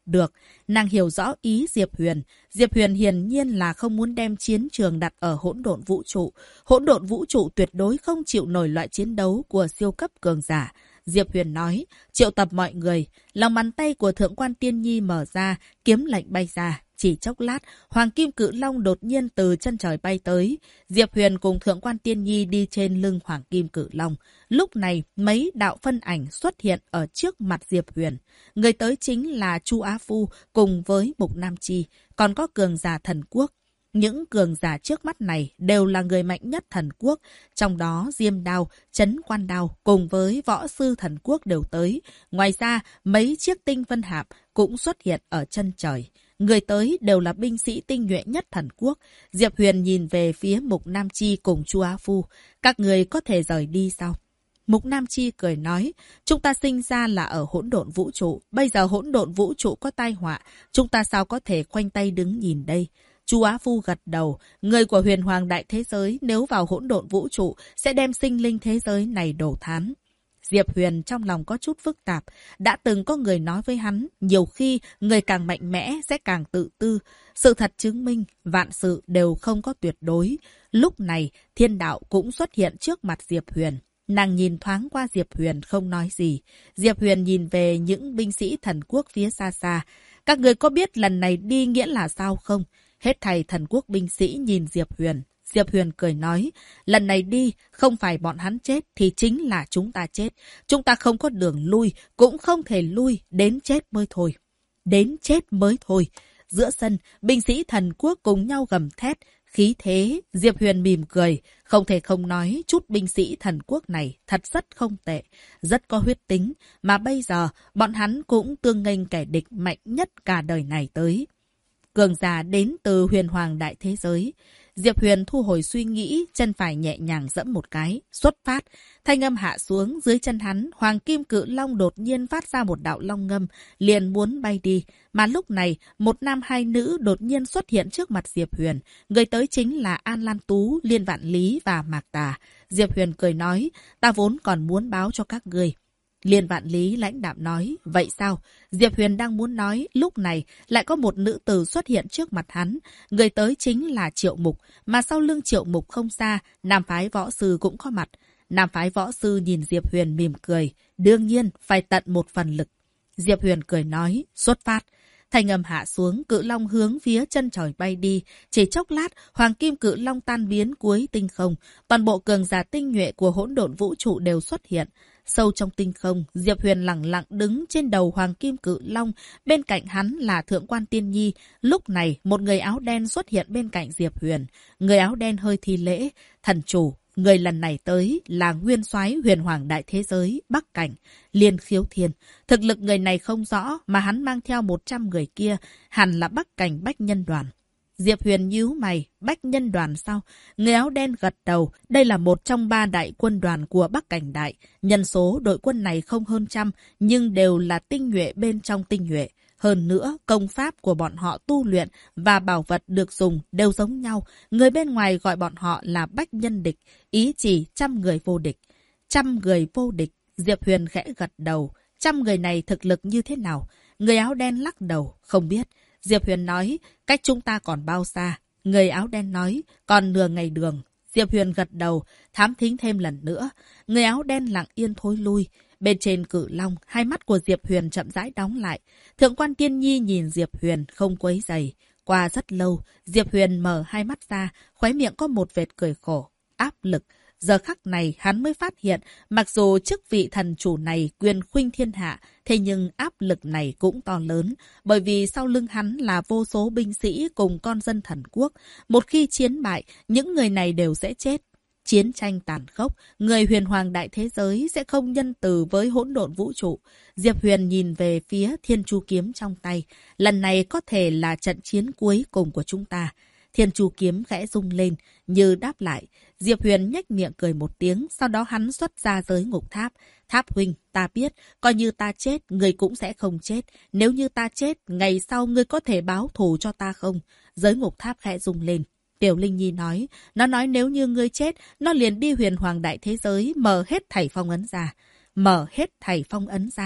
được. Nàng hiểu rõ ý Diệp Huyền. Diệp Huyền hiển nhiên là không muốn đem chiến trường đặt ở hỗn độn vũ trụ. Hỗn độn vũ trụ tuyệt đối không chịu nổi loại chiến đấu của siêu cấp cường giả. Diệp Huyền nói, triệu tập mọi người. Lòng bàn tay của Thượng quan Tiên Nhi mở ra, kiếm lệnh bay ra. Chỉ chốc lát, Hoàng Kim Cự Long đột nhiên từ chân trời bay tới. Diệp Huyền cùng Thượng quan Tiên Nhi đi trên lưng Hoàng Kim Cự Long. Lúc này, mấy đạo phân ảnh xuất hiện ở trước mặt Diệp Huyền. Người tới chính là Chu Á Phu cùng với Mục Nam Chi, còn có cường giả thần quốc. Những cường giả trước mắt này đều là người mạnh nhất thần quốc, trong đó Diêm Đao, Trấn Quan Đao cùng với võ sư thần quốc đều tới. Ngoài ra, mấy chiếc tinh vân hạp cũng xuất hiện ở chân trời. Người tới đều là binh sĩ tinh nhuệ nhất thần quốc. Diệp Huyền nhìn về phía Mục Nam Chi cùng Chu Á Phu. Các người có thể rời đi sao? Mục Nam Chi cười nói, chúng ta sinh ra là ở hỗn độn vũ trụ. Bây giờ hỗn độn vũ trụ có tai họa. Chúng ta sao có thể khoanh tay đứng nhìn đây? Chu Á Phu gật đầu, người của huyền hoàng đại thế giới nếu vào hỗn độn vũ trụ sẽ đem sinh linh thế giới này đổ thán. Diệp Huyền trong lòng có chút phức tạp. Đã từng có người nói với hắn, nhiều khi người càng mạnh mẽ sẽ càng tự tư. Sự thật chứng minh, vạn sự đều không có tuyệt đối. Lúc này, thiên đạo cũng xuất hiện trước mặt Diệp Huyền. Nàng nhìn thoáng qua Diệp Huyền không nói gì. Diệp Huyền nhìn về những binh sĩ thần quốc phía xa xa. Các người có biết lần này đi nghĩa là sao không? Hết thảy thần quốc binh sĩ nhìn Diệp Huyền. Diệp Huyền cười nói, lần này đi, không phải bọn hắn chết thì chính là chúng ta chết. Chúng ta không có đường lui, cũng không thể lui, đến chết mới thôi. Đến chết mới thôi. Giữa sân, binh sĩ thần quốc cùng nhau gầm thét. Khí thế, Diệp Huyền mỉm cười. Không thể không nói, chút binh sĩ thần quốc này thật rất không tệ, rất có huyết tính. Mà bây giờ, bọn hắn cũng tương nghênh kẻ địch mạnh nhất cả đời này tới. Cường giả đến từ huyền hoàng đại thế giới. Diệp Huyền thu hồi suy nghĩ, chân phải nhẹ nhàng giẫm một cái, xuất phát. Thanh âm hạ xuống, dưới chân hắn, Hoàng Kim Cự Long đột nhiên phát ra một đạo long ngâm, liền muốn bay đi. Mà lúc này, một nam hai nữ đột nhiên xuất hiện trước mặt Diệp Huyền. Người tới chính là An Lan Tú, Liên Vạn Lý và Mạc Tà. Diệp Huyền cười nói, ta vốn còn muốn báo cho các ngươi. Liên Vạn Lý lãnh đạm nói, vậy sao? Diệp Huyền đang muốn nói, lúc này lại có một nữ tử xuất hiện trước mặt hắn. Người tới chính là Triệu Mục, mà sau lưng Triệu Mục không xa, nam phái võ sư cũng có mặt. Nam phái võ sư nhìn Diệp Huyền mỉm cười, đương nhiên phải tận một phần lực. Diệp Huyền cười nói, xuất phát. Thanh âm hạ xuống, Cự Long hướng phía chân trời bay đi. Chỉ chốc lát, Hoàng Kim Cự Long tan biến cuối tinh không. Toàn bộ cường giả tinh nhuệ của hỗn độn vũ trụ đều xuất hiện. Sâu trong tinh không, Diệp Huyền lặng lặng đứng trên đầu Hoàng Kim Cự Long. Bên cạnh hắn là Thượng quan Tiên Nhi. Lúc này, một người áo đen xuất hiện bên cạnh Diệp Huyền. Người áo đen hơi thi lễ. Thần chủ, người lần này tới là nguyên soái huyền hoàng đại thế giới, Bắc Cảnh, Liên Khiếu Thiên. Thực lực người này không rõ, mà hắn mang theo 100 người kia, hẳn là Bắc Cảnh Bách Nhân Đoàn. Diệp Huyền nhíu mày, Bách Nhân Đoàn sao? Người áo đen gật đầu, đây là một trong 3 đại quân đoàn của Bắc Cảnh Đại. Nhân số đội quân này không hơn trăm, nhưng đều là tinh nhuệ bên trong tinh nhuệ. Hơn nữa, công pháp của bọn họ tu luyện và bảo vật được dùng đều giống nhau. Người bên ngoài gọi bọn họ là Bách Nhân Địch, ý chỉ 100 người vô địch. 100 người vô địch, Diệp Huyền khẽ gật đầu. 100 người này thực lực như thế nào? Người áo đen lắc đầu, không biết. Diệp Huyền nói, cách chúng ta còn bao xa? Người áo đen nói, còn nửa ngày đường. Diệp Huyền gật đầu, thám thính thêm lần nữa. Người áo đen lặng yên thối lui. Bên trên Cự Long, hai mắt của Diệp Huyền chậm rãi đóng lại. Thượng quan Tiên Nhi nhìn Diệp Huyền không quấy rầy. Qua rất lâu, Diệp Huyền mở hai mắt ra, khóe miệng có một vệt cười khổ, áp lực. Giờ khắc này hắn mới phát hiện, mặc dù chức vị thần chủ này quyền khuynh thiên hạ, thế nhưng áp lực này cũng to lớn, bởi vì sau lưng hắn là vô số binh sĩ cùng con dân thần quốc. Một khi chiến bại, những người này đều sẽ chết. Chiến tranh tàn khốc, người huyền hoàng đại thế giới sẽ không nhân từ với hỗn độn vũ trụ. Diệp Huyền nhìn về phía Thiên Chu Kiếm trong tay. Lần này có thể là trận chiến cuối cùng của chúng ta. Thiên Chu Kiếm khẽ rung lên, như đáp lại. Diệp Huyền nhếch miệng cười một tiếng, sau đó hắn xuất ra giới ngục tháp. Tháp huynh, ta biết, coi như ta chết, ngươi cũng sẽ không chết. Nếu như ta chết, ngày sau ngươi có thể báo thù cho ta không? Giới ngục tháp khẽ rung lên. Tiểu Linh Nhi nói, nó nói nếu như ngươi chết, nó liền đi huyền hoàng đại thế giới, mở hết thảy phong ấn ra. Mở hết thảy phong ấn ra.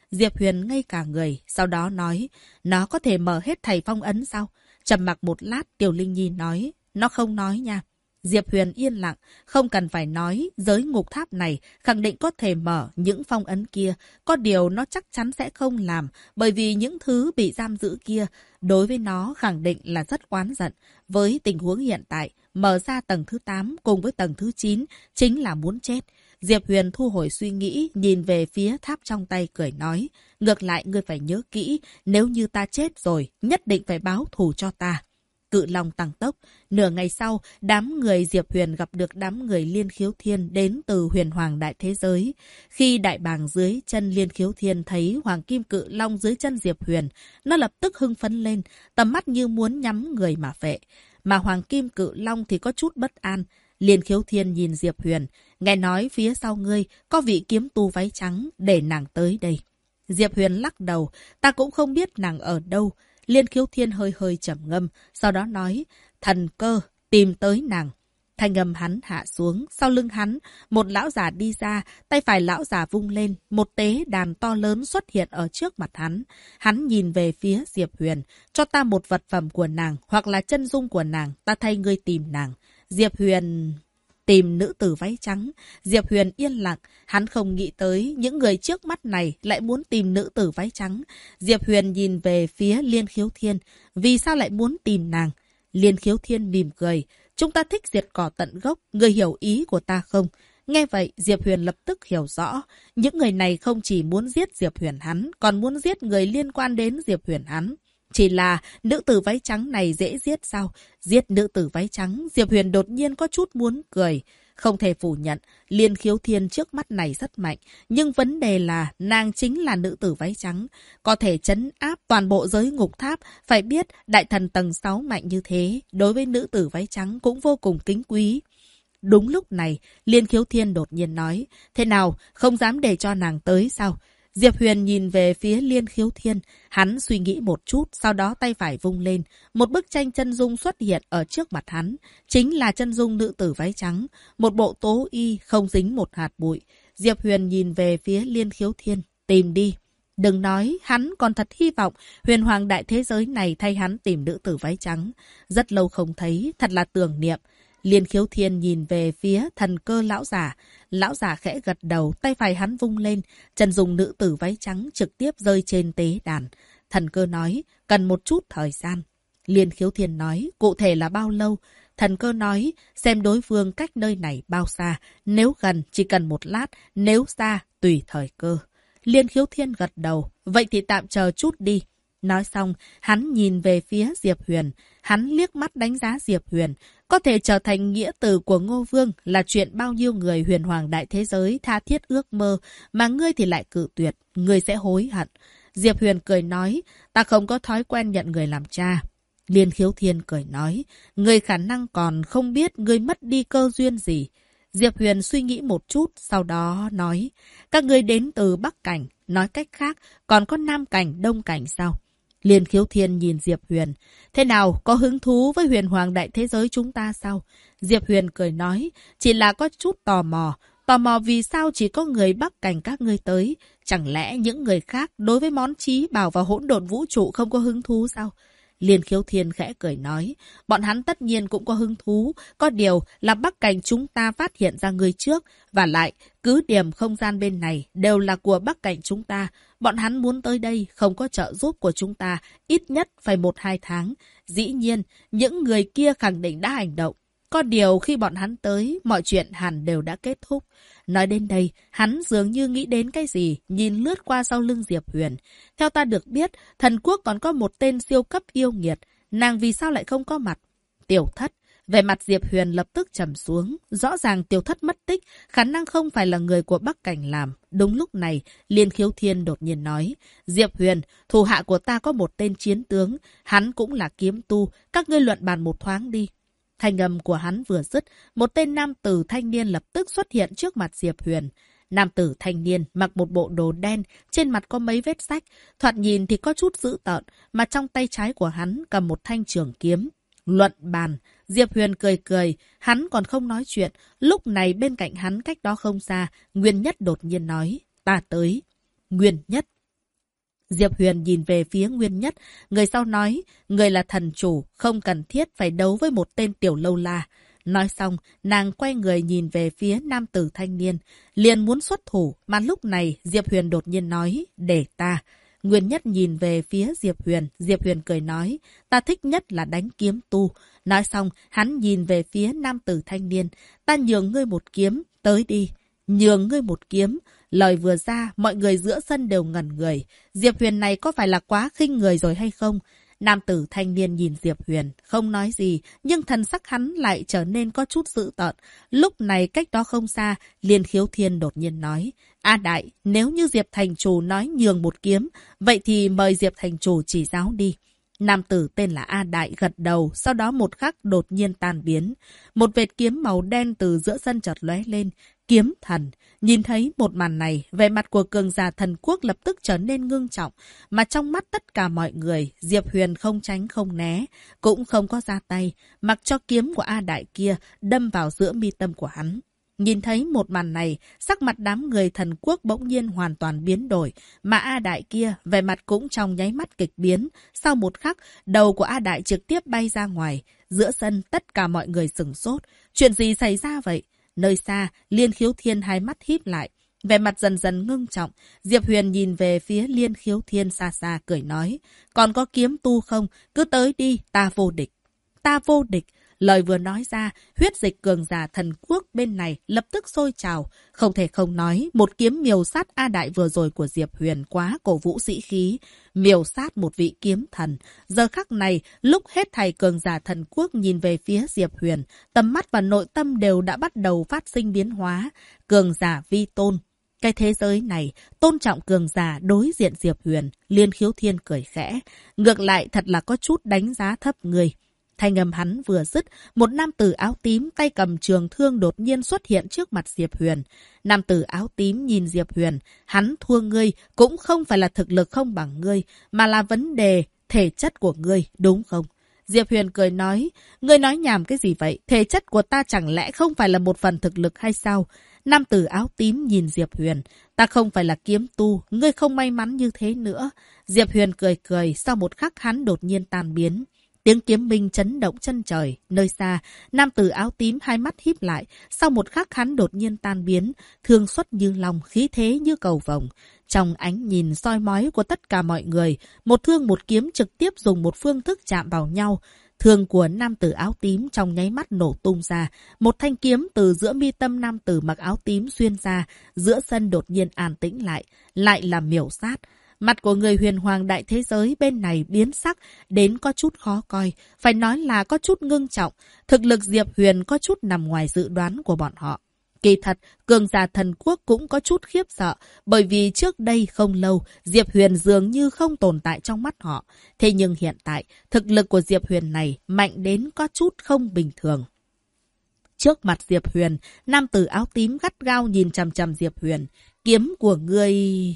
Diệp Huyền ngây cả người, sau đó nói, nó có thể mở hết thảy phong ấn sao? Trầm mặc một lát, Tiểu Linh Nhi nói, nó không nói nha. Diệp Huyền yên lặng, không cần phải nói, giới ngục tháp này khẳng định có thể mở những phong ấn kia. Có điều nó chắc chắn sẽ không làm, bởi vì những thứ bị giam giữ kia, đối với nó khẳng định là rất oán giận. Với tình huống hiện tại, mở ra tầng thứ 8 cùng với tầng thứ 9 chính là muốn chết. Diệp Huyền thu hồi suy nghĩ, nhìn về phía tháp trong tay cười nói, ngược lại ngươi phải nhớ kỹ, nếu như ta chết rồi, nhất định phải báo thù cho ta. Cự long tăng tốc. Nửa ngày sau, đám người Diệp Huyền gặp được đám người Liên Khiếu Thiên đến từ huyền hoàng đại thế giới. Khi đại bàng dưới chân Liên Khiếu Thiên thấy hoàng kim cự long dưới chân Diệp Huyền, nó lập tức hưng phấn lên, tầm mắt như muốn nhắm người mà phệ. Mà hoàng kim cự long thì có chút bất an. Liên Khiếu Thiên nhìn Diệp Huyền, nghe nói phía sau ngươi có vị kiếm tu váy trắng, để nàng tới đây. Diệp Huyền lắc đầu, ta cũng không biết nàng ở đâu. Liên Khiếu Thiên hơi hơi trầm ngâm, sau đó nói, thần cơ, tìm tới nàng. Thanh âm hắn hạ xuống, sau lưng hắn, một lão già đi ra, tay phải lão già vung lên, một tế đàn to lớn xuất hiện ở trước mặt hắn. Hắn nhìn về phía Diệp Huyền, cho ta một vật phẩm của nàng, hoặc là chân dung của nàng, ta thay ngươi tìm nàng. Diệp Huyền... Tìm nữ tử váy trắng. Diệp Huyền yên lặng, hắn không nghĩ tới những người trước mắt này lại muốn tìm nữ tử váy trắng. Diệp Huyền nhìn về phía Liên Khiếu Thiên, vì sao lại muốn tìm nàng? Liên Khiếu Thiên mỉm cười, chúng ta thích diệt cỏ tận gốc, người hiểu ý của ta không? Nghe vậy, Diệp Huyền lập tức hiểu rõ, những người này không chỉ muốn giết Diệp Huyền hắn, còn muốn giết người liên quan đến Diệp Huyền hắn. Chỉ là nữ tử váy trắng này dễ giết sao? Giết nữ tử váy trắng, Diệp Huyền đột nhiên có chút muốn cười. Không thể phủ nhận, Liên Khiếu Thiên trước mắt này rất mạnh. Nhưng vấn đề là nàng chính là nữ tử váy trắng. Có thể trấn áp toàn bộ giới ngục tháp. Phải biết đại thần tầng 6 mạnh như thế, đối với nữ tử váy trắng cũng vô cùng kính quý. Đúng lúc này, Liên Khiếu Thiên đột nhiên nói, thế nào, không dám để cho nàng tới sao? Diệp Huyền nhìn về phía Liên Khiếu Thiên, hắn suy nghĩ một chút, sau đó tay phải vung lên. Một bức tranh chân dung xuất hiện ở trước mặt hắn, chính là chân dung nữ tử váy trắng, một bộ tố y không dính một hạt bụi. Diệp Huyền nhìn về phía Liên Khiếu Thiên, tìm đi. Đừng nói, hắn còn thật hy vọng huyền hoàng đại thế giới này thay hắn tìm nữ tử váy trắng. Rất lâu không thấy, thật là tưởng niệm. Liên Khiếu Thiên nhìn về phía thần cơ lão giả. Lão giả khẽ gật đầu, tay phải hắn vung lên. Chân dung nữ tử váy trắng trực tiếp rơi trên tế đàn. Thần cơ nói, cần một chút thời gian. Liên Khiếu Thiên nói, cụ thể là bao lâu? Thần cơ nói, xem đối phương cách nơi này bao xa. Nếu gần, chỉ cần một lát. Nếu xa, tùy thời cơ. Liên Khiếu Thiên gật đầu, vậy thì tạm chờ chút đi. Nói xong, hắn nhìn về phía Diệp Huyền. Hắn liếc mắt đánh giá Diệp Huyền. Có thể trở thành nghĩa tử của Ngô Vương là chuyện bao nhiêu người huyền hoàng đại thế giới tha thiết ước mơ, mà ngươi thì lại cự tuyệt, ngươi sẽ hối hận. Diệp Huyền cười nói, ta không có thói quen nhận người làm cha. Liên Khiếu Thiên cười nói, ngươi khả năng còn không biết ngươi mất đi cơ duyên gì. Diệp Huyền suy nghĩ một chút, sau đó nói, các ngươi đến từ Bắc Cảnh, nói cách khác, còn có Nam Cảnh, Đông Cảnh sao? Liên Khiếu Thiên nhìn Diệp Huyền. Thế nào, có hứng thú với huyền hoàng đại thế giới chúng ta sao? Diệp Huyền cười nói, chỉ là có chút tò mò. Tò mò vì sao chỉ có người Bắc Cảnh các ngươi tới? Chẳng lẽ những người khác đối với món trí bảo và hỗn độn vũ trụ không có hứng thú sao? Liên Khiếu Thiên khẽ cười nói, bọn hắn tất nhiên cũng có hứng thú, có điều là Bắc Cảnh chúng ta phát hiện ra người trước, và lại, cứ điểm không gian bên này đều là của Bắc Cảnh chúng ta, bọn hắn muốn tới đây không có trợ giúp của chúng ta, ít nhất phải 1-2 tháng. Dĩ nhiên, những người kia khẳng định đã hành động. Có điều khi bọn hắn tới, mọi chuyện hẳn đều đã kết thúc. Nói đến đây, hắn dường như nghĩ đến cái gì, nhìn lướt qua sau lưng Diệp Huyền. Theo ta được biết, thần quốc còn có một tên siêu cấp yêu nghiệt. Nàng vì sao lại không có mặt? Tiểu Thất. Về mặt Diệp Huyền lập tức trầm xuống. Rõ ràng Tiểu Thất mất tích, khả năng không phải là người của Bắc Cảnh làm. Đúng lúc này, Liên Khiếu Thiên đột nhiên nói, Diệp Huyền, thủ hạ của ta có một tên chiến tướng. Hắn cũng là kiếm tu. Các ngươi luận bàn một thoáng đi. Thanh âm của hắn vừa dứt, một tên nam tử thanh niên lập tức xuất hiện trước mặt Diệp Huyền. Nam tử thanh niên mặc một bộ đồ đen, trên mặt có mấy vết rách, thoạt nhìn thì có chút dữ tợn, mà trong tay trái của hắn cầm một thanh trường kiếm. Luận bàn, Diệp Huyền cười cười, hắn còn không nói chuyện, lúc này bên cạnh hắn cách đó không xa, Nguyên Nhất đột nhiên nói, ta tới. Nguyên Nhất. Diệp Huyền nhìn về phía Nguyên Nhất, người sau nói, người là thần chủ, không cần thiết phải đấu với một tên tiểu lâu la. Nói xong, nàng quay người nhìn về phía nam tử thanh niên, liền muốn xuất thủ, mà lúc này Diệp Huyền đột nhiên nói, để ta. Nguyên Nhất nhìn về phía Diệp Huyền cười nói, ta thích nhất là đánh kiếm tu. Nói xong, hắn nhìn về phía nam tử thanh niên, ta nhường ngươi một kiếm, tới đi. Nhường ngươi một kiếm. Lời vừa ra, mọi người giữa sân đều ngẩn người. Diệp Huyền này có phải là quá khinh người rồi hay không? Nam tử thanh niên nhìn Diệp Huyền, không nói gì, nhưng thần sắc hắn lại trở nên có chút dữ tợn. Lúc này cách đó không xa, Liên Khiếu Thiên đột nhiên nói, A Đại, nếu như Diệp Thành Chủ nói nhường một kiếm, vậy thì mời Diệp Thành Chủ chỉ giáo đi. Nam tử tên là A Đại gật đầu, sau đó một khắc đột nhiên tan biến. Một vệt kiếm màu đen từ giữa sân chợt lóe lên, kiếm thần. Nhìn thấy một màn này, vẻ mặt của cường giả thần quốc lập tức trở nên ngưng trọng, mà trong mắt tất cả mọi người, Diệp Huyền không tránh không né, cũng không có ra tay, mặc cho kiếm của A Đại kia đâm vào giữa mi tâm của hắn. Nhìn thấy một màn này, sắc mặt đám người thần quốc bỗng nhiên hoàn toàn biến đổi, mà A Đại kia, vẻ mặt cũng trong nháy mắt kịch biến. Sau một khắc, đầu của A Đại trực tiếp bay ra ngoài. Giữa sân, tất cả mọi người sửng sốt. Chuyện gì xảy ra vậy? Nơi xa, Liên Khiếu Thiên hai mắt híp lại, vẻ mặt dần dần ngưng trọng. Diệp Huyền nhìn về phía Liên Khiếu Thiên xa xa cười nói, còn có kiếm tu không? Cứ tới đi, ta vô địch. Ta vô địch. Lời vừa nói ra, huyết dịch cường giả thần quốc bên này lập tức sôi trào. Không thể không nói, một kiếm miều sát A Đại vừa rồi của Diệp Huyền quá cổ vũ sĩ khí. Miều sát một vị kiếm thần. Giờ khắc này, lúc hết thảy cường giả thần quốc nhìn về phía Diệp Huyền, tầm mắt và nội tâm đều đã bắt đầu phát sinh biến hóa. Cường giả vi tôn. Cái thế giới này, tôn trọng cường giả đối diện Diệp Huyền, Liên Khiếu Thiên cười khẽ. Ngược lại thật là có chút đánh giá thấp người. Thanh âm hắn vừa dứt, một nam tử áo tím tay cầm trường thương đột nhiên xuất hiện trước mặt Diệp Huyền. Nam tử áo tím nhìn Diệp Huyền, hắn thua ngươi cũng không phải là thực lực không bằng ngươi, mà là vấn đề thể chất của ngươi, đúng không? Diệp Huyền cười nói, ngươi nói nhảm cái gì vậy? Thể chất của ta chẳng lẽ không phải là một phần thực lực hay sao? Nam tử áo tím nhìn Diệp Huyền, ta không phải là kiếm tu, ngươi không may mắn như thế nữa. Diệp Huyền cười cười, sau một khắc hắn đột nhiên tan biến. Tiếng kiếm minh chấn động chân trời, nơi xa, nam tử áo tím hai mắt híp lại, sau một khắc hắn đột nhiên tan biến, thương xuất như lòng, khí thế như cầu vồng. Trong ánh nhìn soi mói của tất cả mọi người, một thương một kiếm trực tiếp dùng một phương thức chạm vào nhau. Thương của nam tử áo tím trong nháy mắt nổ tung ra, một thanh kiếm từ giữa mi tâm nam tử mặc áo tím xuyên ra, giữa sân đột nhiên an tĩnh lại là miểu sát. Mặt của người huyền hoàng đại thế giới bên này biến sắc đến có chút khó coi, phải nói là có chút ngưng trọng. Thực lực Diệp Huyền có chút nằm ngoài dự đoán của bọn họ. Kỳ thật, cường giả thần quốc cũng có chút khiếp sợ, bởi vì trước đây không lâu, Diệp Huyền dường như không tồn tại trong mắt họ. Thế nhưng hiện tại, thực lực của Diệp Huyền này mạnh đến có chút không bình thường. Trước mặt Diệp Huyền, nam tử áo tím gắt gao nhìn chằm chằm Diệp Huyền. Kiếm của ngươi...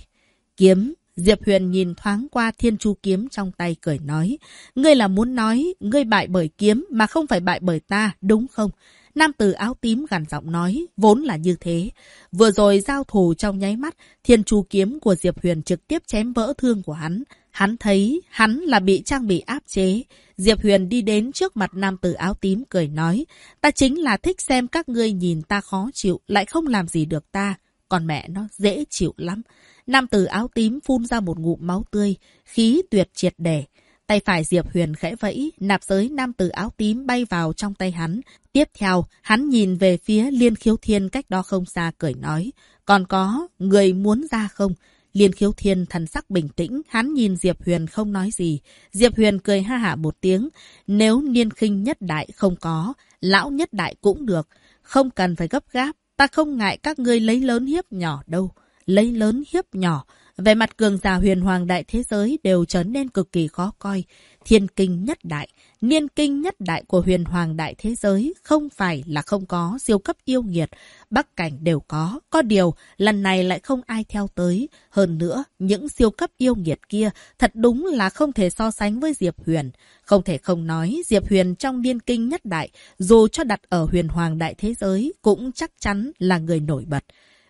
Kiếm... Diệp Huyền nhìn thoáng qua thiên chu kiếm trong tay cười nói, ngươi là muốn nói, ngươi bại bởi kiếm mà không phải bại bởi ta, đúng không? Nam tử áo tím gằn giọng nói, vốn là như thế. Vừa rồi giao thủ trong nháy mắt, thiên chu kiếm của Diệp Huyền trực tiếp chém vỡ thương của hắn. Hắn thấy hắn là bị trang bị áp chế. Diệp Huyền đi đến trước mặt nam tử áo tím cười nói, ta chính là thích xem các ngươi nhìn ta khó chịu, lại không làm gì được ta. Còn mẹ nó dễ chịu lắm. Nam tử áo tím phun ra một ngụm máu tươi, khí tuyệt triệt để. Tay phải Diệp Huyền khẽ vẫy, nạp giới nam tử áo tím bay vào trong tay hắn. Tiếp theo, hắn nhìn về phía Liên Khiếu Thiên cách đó không xa cười nói, còn có, người muốn ra không? Liên Khiếu Thiên thần sắc bình tĩnh, hắn nhìn Diệp Huyền không nói gì. Diệp Huyền cười ha hả một tiếng, nếu niên khinh nhất đại không có, lão nhất đại cũng được, không cần phải gấp gáp, ta không ngại các ngươi lấy lớn hiếp nhỏ đâu. Lấy lớn hiếp nhỏ, về mặt cường giả huyền hoàng đại thế giới đều trở nên cực kỳ khó coi. Thiên kinh nhất đại, niên kinh nhất đại của huyền hoàng đại thế giới không phải là không có siêu cấp yêu nghiệt, bắc cảnh đều có điều lần này lại không ai theo tới. Hơn nữa, những siêu cấp yêu nghiệt kia thật đúng là không thể so sánh với Diệp Huyền. Không thể không nói, Diệp Huyền trong niên kinh nhất đại, dù cho đặt ở huyền hoàng đại thế giới cũng chắc chắn là người nổi bật.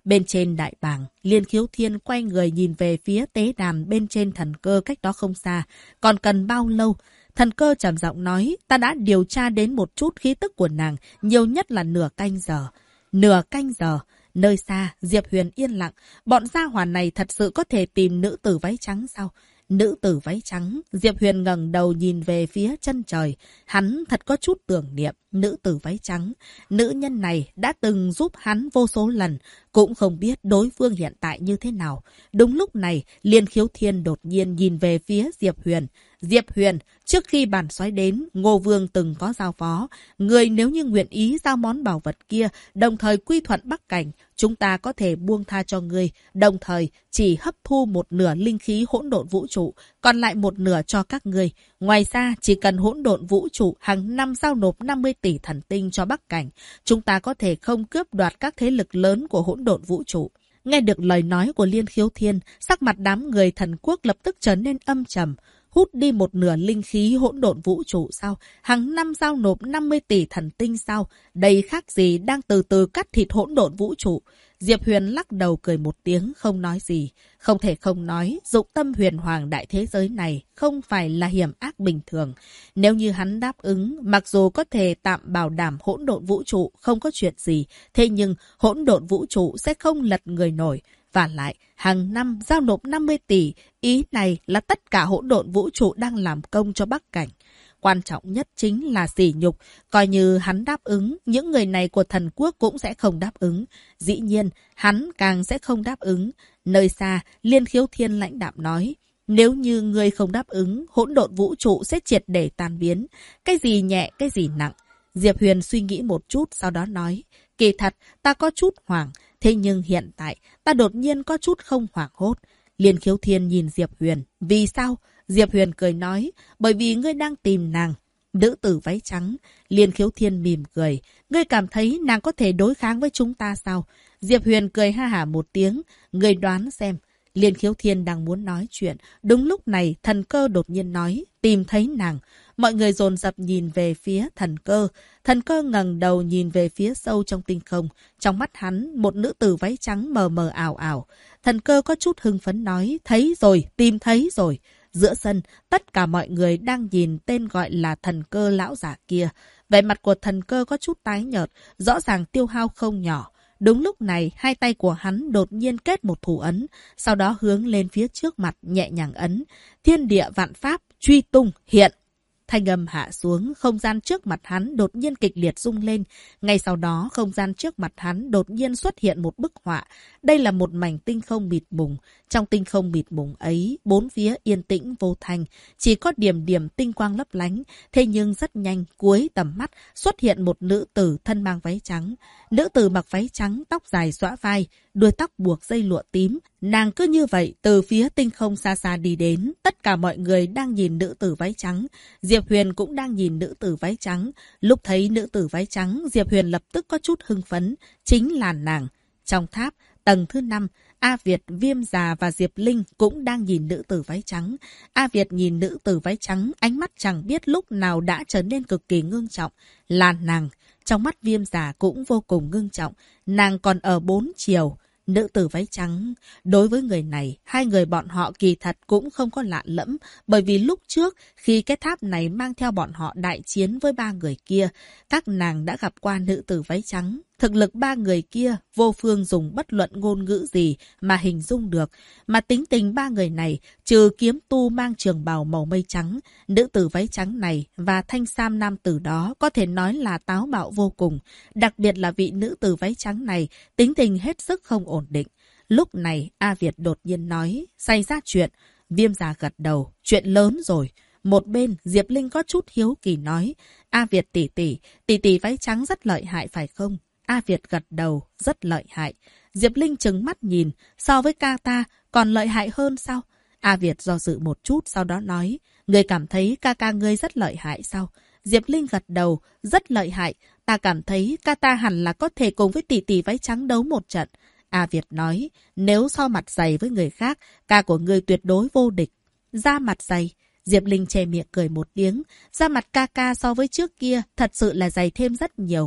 Bên trên đại bảng, Liên Khiếu Thiên quay người nhìn về phía tế đàn bên trên thần cơ cách đó không xa. Còn cần bao lâu? Thần cơ trầm giọng nói, ta đã điều tra đến một chút khí tức của nàng, nhiều nhất là nửa canh giờ. Nửa canh giờ. Nơi xa, Diệp Huyền yên lặng. Bọn gia hỏa này thật sự có thể tìm nữ tử váy trắng sao? Nữ tử váy trắng, Diệp Huyền ngẩng đầu nhìn về phía chân trời. Hắn thật có chút tưởng niệm, nữ tử váy trắng. Nữ nhân này đã từng giúp hắn vô số lần, cũng không biết đối phương hiện tại như thế nào. Đúng lúc này, Liên Khiếu Thiên đột nhiên nhìn về phía Diệp Huyền. Diệp Huyền, trước khi bản soái đến, Ngô Vương từng có giao phó. Người nếu như nguyện ý giao món bảo vật kia, đồng thời quy thuận Bắc Cảnh, chúng ta có thể buông tha cho ngươi, đồng thời chỉ hấp thu một nửa linh khí hỗn độn vũ trụ, còn lại một nửa cho các ngươi. Ngoài ra, chỉ cần hỗn độn vũ trụ hàng năm giao nộp 50 tỷ thần tinh cho Bắc Cảnh, chúng ta có thể không cướp đoạt các thế lực lớn của hỗn độn vũ trụ. Nghe được lời nói của Liên Khiếu Thiên, sắc mặt đám người thần quốc lập tức trở nên âm trầm. Hút đi một nửa linh khí hỗn độn vũ trụ sao? Hàng năm giao nộp 50 tỷ thần tinh sao? Đây khác gì đang từ từ cắt thịt hỗn độn vũ trụ? Diệp Huyền lắc đầu cười một tiếng, không nói gì. Không thể không nói, dụng tâm huyền hoàng đại thế giới này không phải là hiểm ác bình thường. Nếu như hắn đáp ứng, mặc dù có thể tạm bảo đảm hỗn độn vũ trụ không có chuyện gì, thế nhưng hỗn độn vũ trụ sẽ không lật người nổi. Và lại, hàng năm giao nộp 50 tỷ, ý này là tất cả hỗn độn vũ trụ đang làm công cho Bắc Cảnh. Quan trọng nhất chính là sỉ nhục, coi như hắn đáp ứng, những người này của thần quốc cũng sẽ không đáp ứng. Dĩ nhiên, hắn càng sẽ không đáp ứng. Nơi xa, Liên Khiếu Thiên lãnh đạm nói, nếu như ngươi không đáp ứng, hỗn độn vũ trụ sẽ triệt để tan biến. Cái gì nhẹ, cái gì nặng. Diệp Huyền suy nghĩ một chút, sau đó nói, kỳ thật, ta có chút hoảng. Thế nhưng hiện tại, ta đột nhiên có chút không hoảng hốt. Liên Khiếu Thiên nhìn Diệp Huyền. Vì sao? Diệp Huyền cười nói, bởi vì ngươi đang tìm nàng. Nữ tử váy trắng. Liên Khiếu Thiên mỉm cười. Ngươi cảm thấy nàng có thể đối kháng với chúng ta sao? Diệp Huyền cười ha hả một tiếng. Ngươi đoán xem. Liên Khiếu Thiên đang muốn nói chuyện. Đúng lúc này, thần cơ đột nhiên nói, tìm thấy nàng. Mọi người dồn dập nhìn về phía thần cơ. Thần cơ ngẩng đầu nhìn về phía sâu trong tinh không. Trong mắt hắn, một nữ tử váy trắng mờ mờ ảo ảo. Thần cơ có chút hưng phấn nói, thấy rồi, tìm thấy rồi. Giữa sân, tất cả mọi người đang nhìn tên gọi là thần cơ lão giả kia. Vẻ mặt của thần cơ có chút tái nhợt, rõ ràng tiêu hao không nhỏ. Đúng lúc này, hai tay của hắn đột nhiên kết một thủ ấn, sau đó hướng lên phía trước mặt nhẹ nhàng ấn. Thiên địa vạn pháp, truy tung, hiện. Thanh âm hạ xuống, không gian trước mặt hắn đột nhiên kịch liệt rung lên. Ngay sau đó, không gian trước mặt hắn đột nhiên xuất hiện một bức họa. Đây là một mảnh tinh không mịt mùng. Trong tinh không mịt mùng ấy, bốn phía yên tĩnh vô thanh. Chỉ có điểm điểm tinh quang lấp lánh. Thế nhưng rất nhanh, cuối tầm mắt, xuất hiện một nữ tử thân mang váy trắng. Nữ tử mặc váy trắng, tóc dài xõa vai, đuôi tóc buộc dây lụa tím. Nàng cứ như vậy, từ phía tinh không xa xa đi đến. Tất cả mọi người đang nhìn nữ tử váy trắng. Diệp Huyền cũng đang nhìn nữ tử váy trắng. Lúc thấy nữ tử váy trắng, Diệp Huyền lập tức có chút hưng phấn. Chính là nàng. Trong tháp, tầng thứ 5, A Việt, Viêm Già và Diệp Linh cũng đang nhìn nữ tử váy trắng. A Việt nhìn nữ tử váy trắng, ánh mắt chẳng biết lúc nào đã trở nên cực kỳ ngưng trọng. Là nàng. Trong mắt Viêm Già cũng vô cùng ngưng trọng. Nàng còn ở 4 chiều. Nữ tử váy trắng. Đối với người này, hai người bọn họ kỳ thật cũng không có lạ lẫm, bởi vì lúc trước, khi cái tháp này mang theo bọn họ đại chiến với 3 người kia, các nàng đã gặp qua nữ tử váy trắng. Thực lực 3 người kia, vô phương dùng bất luận ngôn ngữ gì mà hình dung được. Mà tính tình 3 người này, trừ kiếm tu mang trường bào màu mây trắng, nữ tử váy trắng này và thanh sam nam tử đó có thể nói là táo bạo vô cùng. Đặc biệt là vị nữ tử váy trắng này, tính tình hết sức không ổn định. Lúc này, A Việt đột nhiên nói, xảy ra chuyện. Viêm Già gật đầu, chuyện lớn rồi. Một bên, Diệp Linh có chút hiếu kỳ nói, A Việt tỷ tỷ váy trắng rất lợi hại phải không? A Việt gật đầu, rất lợi hại. Diệp Linh trừng mắt nhìn, so với ca ta, còn lợi hại hơn sao? A Việt do dự một chút, sau đó nói, người cảm thấy ca ca ngươi rất lợi hại sao? Diệp Linh gật đầu, rất lợi hại. Ta cảm thấy ca ta hẳn là có thể cùng với tỷ tỷ váy trắng đấu một trận. A Việt nói, nếu so mặt dày với người khác, ca của ngươi tuyệt đối vô địch. Da mặt dày. Diệp Linh che miệng cười một tiếng. Da mặt ca ca so với trước kia thật sự là dày thêm rất nhiều.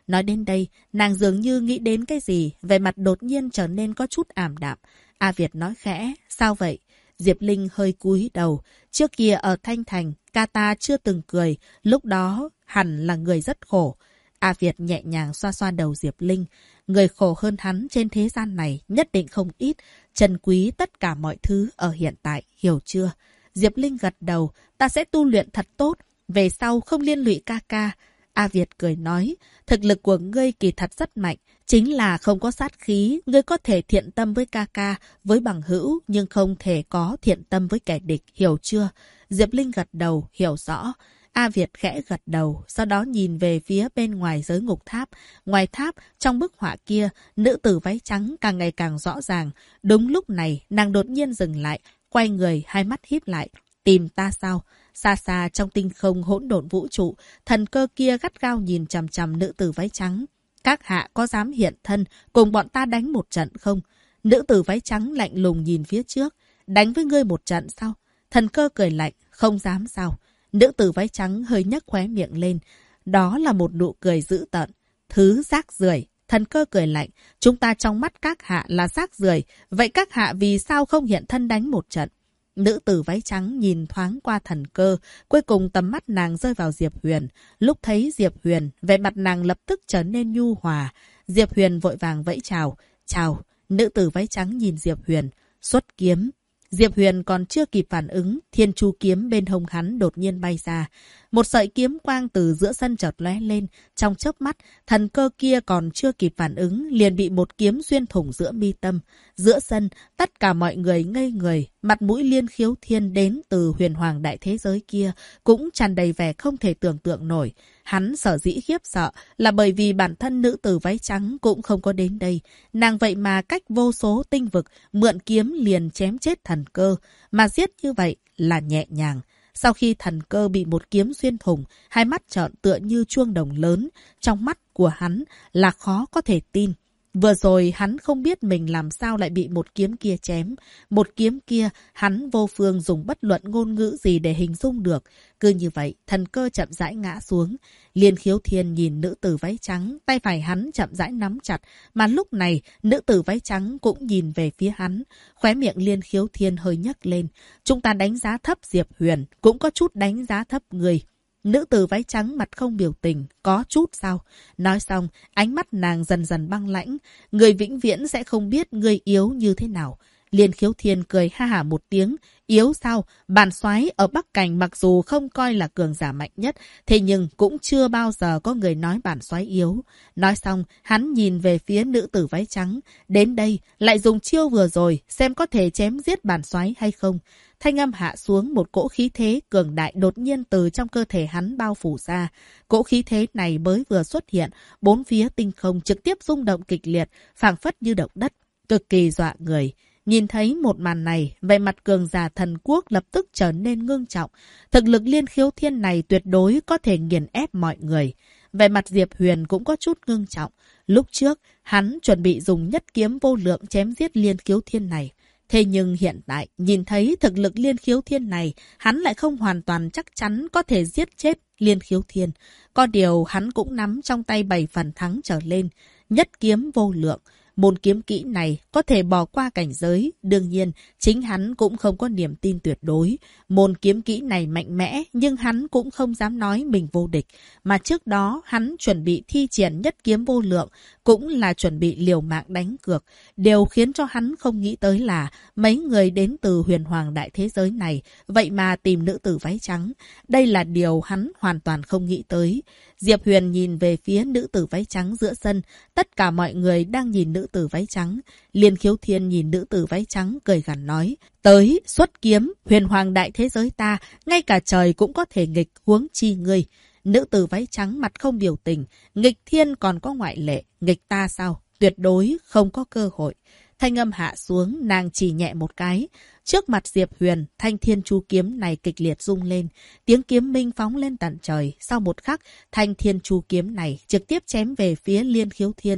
Nói đến đây, nàng dường như nghĩ đến cái gì, vẻ mặt đột nhiên trở nên có chút ảm đạm. A Việt nói khẽ, sao vậy? Diệp Linh hơi cúi đầu. Trước kia ở Thanh Thành, ca ta chưa từng cười, lúc đó hẳn là người rất khổ. A Việt nhẹ nhàng xoa xoa đầu Diệp Linh. Người khổ hơn hắn trên thế gian này nhất định không ít, trân quý tất cả mọi thứ ở hiện tại, hiểu chưa? Diệp Linh gật đầu, ta sẽ tu luyện thật tốt, về sau không liên lụy ca ca. A Việt cười nói, thực lực của ngươi kỳ thật rất mạnh, chính là không có sát khí, ngươi có thể thiện tâm với ca ca, với bằng hữu, nhưng không thể có thiện tâm với kẻ địch, hiểu chưa? Diệp Linh gật đầu, hiểu rõ. A Việt khẽ gật đầu, sau đó nhìn về phía bên ngoài giới ngục tháp. Ngoài tháp, trong bức họa kia, nữ tử váy trắng càng ngày càng rõ ràng. Đúng lúc này, nàng đột nhiên dừng lại, quay người, hai mắt híp lại. Tìm ta sao? Xa xa trong tinh không hỗn độn vũ trụ, thần cơ kia gắt gao nhìn chằm chằm nữ tử váy trắng. Các hạ có dám hiện thân, cùng bọn ta đánh một trận không? Nữ tử váy trắng lạnh lùng nhìn phía trước. Đánh với ngươi một trận sao? Thần cơ cười lạnh, không dám sao? Nữ tử váy trắng hơi nhấc khóe miệng lên. Đó là một nụ cười dữ tợn. Thứ rác rưởi. Thần cơ cười lạnh. Chúng ta trong mắt các hạ là rác rưởi. Vậy các hạ vì sao không hiện thân đánh một trận? Nữ tử váy trắng nhìn thoáng qua thần cơ. Cuối cùng tầm mắt nàng rơi vào Diệp Huyền. Lúc thấy Diệp Huyền, vẻ mặt nàng lập tức trở nên nhu hòa. Diệp Huyền vội vàng vẫy chào. Chào. Nữ tử váy trắng nhìn Diệp Huyền. Xuất kiếm. Diệp Huyền còn chưa kịp phản ứng, thiên chu kiếm bên hông hắn đột nhiên bay ra. Một sợi kiếm quang từ giữa sân chợt lóe lên, trong chớp mắt, thần cơ kia còn chưa kịp phản ứng, liền bị một kiếm xuyên thủng giữa mi tâm. Giữa sân, tất cả mọi người ngây người, mặt mũi Liên Khiếu Thiên đến từ huyền hoàng đại thế giới kia, cũng tràn đầy vẻ không thể tưởng tượng nổi. Hắn sở dĩ khiếp sợ là bởi vì bản thân nữ tử váy trắng cũng không có đến đây. Nàng vậy mà cách vô số tinh vực, mượn kiếm liền chém chết thần cơ, mà giết như vậy là nhẹ nhàng. Sau khi thần cơ bị một kiếm xuyên thủng, hai mắt trợn tựa như chuông đồng lớn, trong mắt của hắn là khó có thể tin. Vừa rồi hắn không biết mình làm sao lại bị một kiếm kia chém. Một kiếm kia, hắn vô phương dùng bất luận ngôn ngữ gì để hình dung được. Cứ như vậy, thần cơ chậm rãi ngã xuống. Liên Khiếu Thiên nhìn nữ tử váy trắng, tay phải hắn chậm rãi nắm chặt. Mà lúc này, nữ tử váy trắng cũng nhìn về phía hắn. Khóe miệng Liên Khiếu Thiên hơi nhấc lên. Chúng ta đánh giá thấp Diệp Huyền, cũng có chút đánh giá thấp người. Nữ tử váy trắng mặt không biểu tình, có chút sao? Nói xong, ánh mắt nàng dần dần băng lãnh. Người vĩnh viễn sẽ không biết người yếu như thế nào. Liên Khiếu Thiên cười ha hả một tiếng. Yếu sao? Bản soái ở Bắc Cảnh mặc dù không coi là cường giả mạnh nhất, thế nhưng cũng chưa bao giờ có người nói bản soái yếu. Nói xong, hắn nhìn về phía nữ tử váy trắng. Đến đây, lại dùng chiêu vừa rồi, xem có thể chém giết bản soái hay không. Thanh âm hạ xuống, một cỗ khí thế cường đại đột nhiên từ trong cơ thể hắn bao phủ ra. Cỗ khí thế này mới vừa xuất hiện, bốn phía tinh không trực tiếp rung động kịch liệt, phảng phất như động đất, cực kỳ dọa người. Nhìn thấy một màn này, vẻ mặt cường giả thần quốc lập tức trở nên ngưng trọng. Thực lực Liên Khiếu Thiên này tuyệt đối có thể nghiền ép mọi người. Vẻ mặt Diệp Huyền cũng có chút ngưng trọng. Lúc trước, hắn chuẩn bị dùng nhất kiếm vô lượng chém giết Liên Khiếu Thiên này. Thế nhưng hiện tại, nhìn thấy thực lực Liên Khiếu Thiên này, hắn lại không hoàn toàn chắc chắn có thể giết chết Liên Khiếu Thiên. Có điều hắn cũng nắm trong tay 7 phần thắng trở lên. Nhất kiếm vô lượng. Môn kiếm kỹ này có thể bỏ qua cảnh giới. Đương nhiên, chính hắn cũng không có niềm tin tuyệt đối. Môn kiếm kỹ này mạnh mẽ, nhưng hắn cũng không dám nói mình vô địch. Mà trước đó, hắn chuẩn bị thi triển nhất kiếm vô lượng, cũng là chuẩn bị liều mạng đánh cược. Điều khiến cho hắn không nghĩ tới là mấy người đến từ huyền hoàng đại thế giới này, vậy mà tìm nữ tử váy trắng. Đây là điều hắn hoàn toàn không nghĩ tới. Diệp Huyền nhìn về phía nữ tử váy trắng giữa sân. Tất cả mọi người đang nhìn nữ tử váy trắng. Liên Khiếu Thiên nhìn nữ tử váy trắng cười gằn nói. Tới, xuất kiếm, huyền hoàng đại thế giới ta, ngay cả trời cũng có thể nghịch, huống chi ngươi. Nữ tử váy trắng mặt không biểu tình. Nghịch thiên còn có ngoại lệ, nghịch ta sao? Tuyệt đối không có cơ hội. Thanh âm hạ xuống, nàng chỉ nhẹ một cái. Trước mặt Diệp Huyền, thanh thiên chu kiếm này kịch liệt rung lên. Tiếng kiếm minh phóng lên tận trời. Sau một khắc, thanh thiên chu kiếm này trực tiếp chém về phía Liên Khiếu Thiên.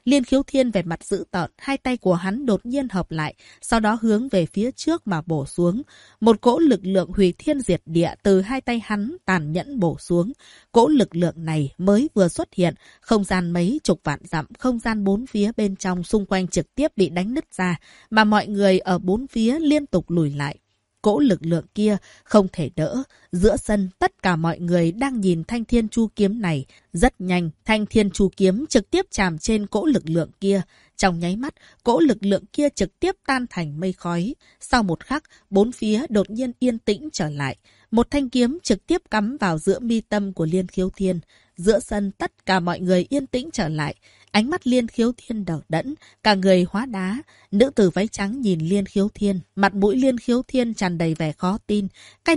Liên Khiếu Thiên về mặt dữ tợn, hai tay của hắn đột nhiên hợp lại, sau đó hướng về phía trước mà bổ xuống. Một cỗ lực lượng hủy thiên diệt địa từ hai tay hắn tàn nhẫn bổ xuống. Cỗ lực lượng này mới vừa xuất hiện, không gian mấy chục vạn dặm, không gian bốn phía bên trong xung quanh trực tiếp bị đánh nứt ra, mà mọi người ở bốn phía liên tục lùi lại. Cỗ lực lượng kia không thể đỡ. Giữa sân, tất cả mọi người đang nhìn thanh thiên chu kiếm này. Rất nhanh, thanh thiên chu kiếm trực tiếp chạm trên cỗ lực lượng kia. Trong nháy mắt, cỗ lực lượng kia trực tiếp tan thành mây khói. Sau một khắc, bốn phía đột nhiên yên tĩnh trở lại. Một thanh kiếm trực tiếp cắm vào giữa mi tâm của Liên Khiếu Thiên. Giữa sân, tất cả mọi người yên tĩnh trở lại. Ánh mắt Liên Khiếu Thiên đờ đẫn, cả người hóa đá. Nữ tử váy trắng nhìn Liên Khiếu Thiên, mặt mũi Liên Khiếu Thiên tràn đầy vẻ khó tin. Cái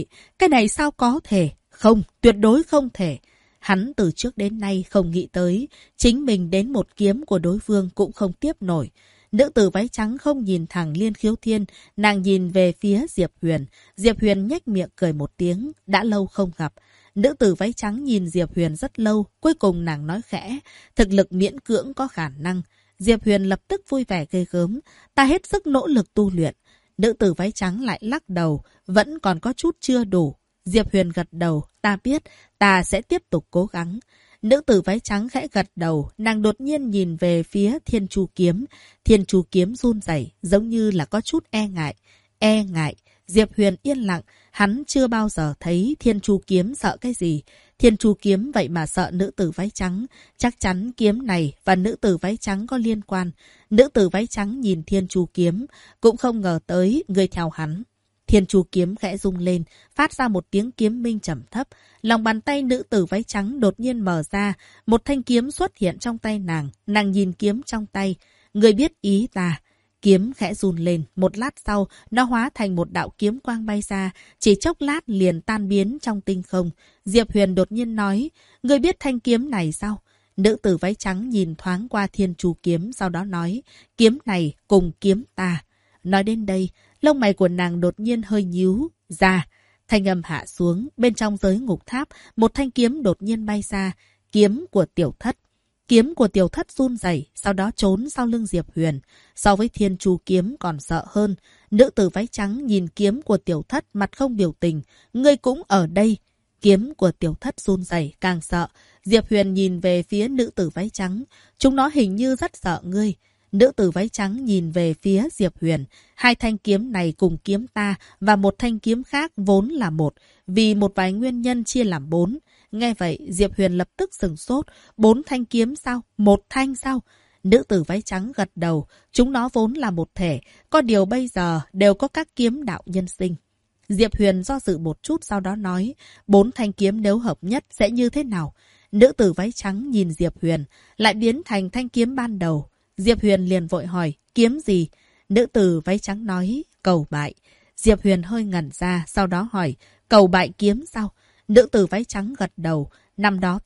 này sao có thể? Không, tuyệt đối không thể. Hắn từ trước đến nay không nghĩ tới, chính mình đến một kiếm của đối phương cũng không tiếp nổi. Nữ tử váy trắng không nhìn thẳng Liên Khiếu Thiên, nàng nhìn về phía Diệp Huyền. Diệp Huyền nhếch miệng cười một tiếng, đã lâu không gặp. Nữ tử váy trắng nhìn Diệp Huyền rất lâu, cuối cùng nàng nói khẽ, thực lực miễn cưỡng có khả năng. Diệp Huyền lập tức vui vẻ ghê gớm, ta hết sức nỗ lực tu luyện. Nữ tử váy trắng lại lắc đầu, vẫn còn có chút chưa đủ. Diệp Huyền gật đầu, ta biết, ta sẽ tiếp tục cố gắng. Nữ tử váy trắng khẽ gật đầu, nàng đột nhiên nhìn về phía Thiên Chu Kiếm. Thiên Chu Kiếm run rẩy, giống như là có chút e ngại. E ngại. Diệp Huyền yên lặng, hắn chưa bao giờ thấy Thiên Chu Kiếm sợ cái gì. Thiên Chu Kiếm vậy mà sợ nữ tử váy trắng. Chắc chắn kiếm này và nữ tử váy trắng có liên quan. Nữ tử váy trắng nhìn Thiên Chu Kiếm, cũng không ngờ tới người theo hắn. Thiên Chu Kiếm khẽ rung lên, phát ra một tiếng kiếm minh trầm thấp. Lòng bàn tay nữ tử váy trắng đột nhiên mở ra, một thanh kiếm xuất hiện trong tay nàng. Nàng nhìn kiếm trong tay, người biết ý ta. Kiếm khẽ run lên, một lát sau, nó hóa thành một đạo kiếm quang bay ra, chỉ chốc lát liền tan biến trong tinh không. Diệp Huyền đột nhiên nói, người biết thanh kiếm này sao? Nữ tử váy trắng nhìn thoáng qua Thiên Chu Kiếm, sau đó nói, kiếm này cùng kiếm ta. Nói đến đây, lông mày của nàng đột nhiên hơi nhíu ra. Thanh âm hạ xuống, bên trong giới ngục tháp, một thanh kiếm đột nhiên bay ra, kiếm của Tiểu Thất. Kiếm của Tiểu Thất run rẩy, sau đó trốn sau lưng Diệp Huyền. So với Thiên Chu Kiếm còn sợ hơn. Nữ tử váy trắng nhìn kiếm của Tiểu Thất mặt không biểu tình. Ngươi cũng ở đây. Kiếm của Tiểu Thất run rẩy càng sợ. Diệp Huyền nhìn về phía nữ tử váy trắng. Chúng nó hình như rất sợ ngươi. Nữ tử váy trắng nhìn về phía Diệp Huyền. Hai thanh kiếm này cùng kiếm ta và một thanh kiếm khác vốn là một. Vì một vài nguyên nhân chia làm 4. Nghe vậy, Diệp Huyền lập tức sửng sốt. 4 thanh kiếm sao? Một thanh sao? Nữ tử váy trắng gật đầu. Chúng nó vốn là một thể. Có điều bây giờ đều có các kiếm đạo nhân sinh. Diệp Huyền do dự một chút sau đó nói. 4 thanh kiếm nếu hợp nhất sẽ như thế nào? Nữ tử váy trắng nhìn Diệp Huyền. Lại biến thành thanh kiếm ban đầu. Diệp Huyền liền vội hỏi. Kiếm gì? Nữ tử váy trắng nói. Cầu bại. Diệp Huyền hơi ngẩn ra. Sau đó hỏi. Cầu bại kiếm sao? Nữ tử váy trắng gật đầu. Năm đó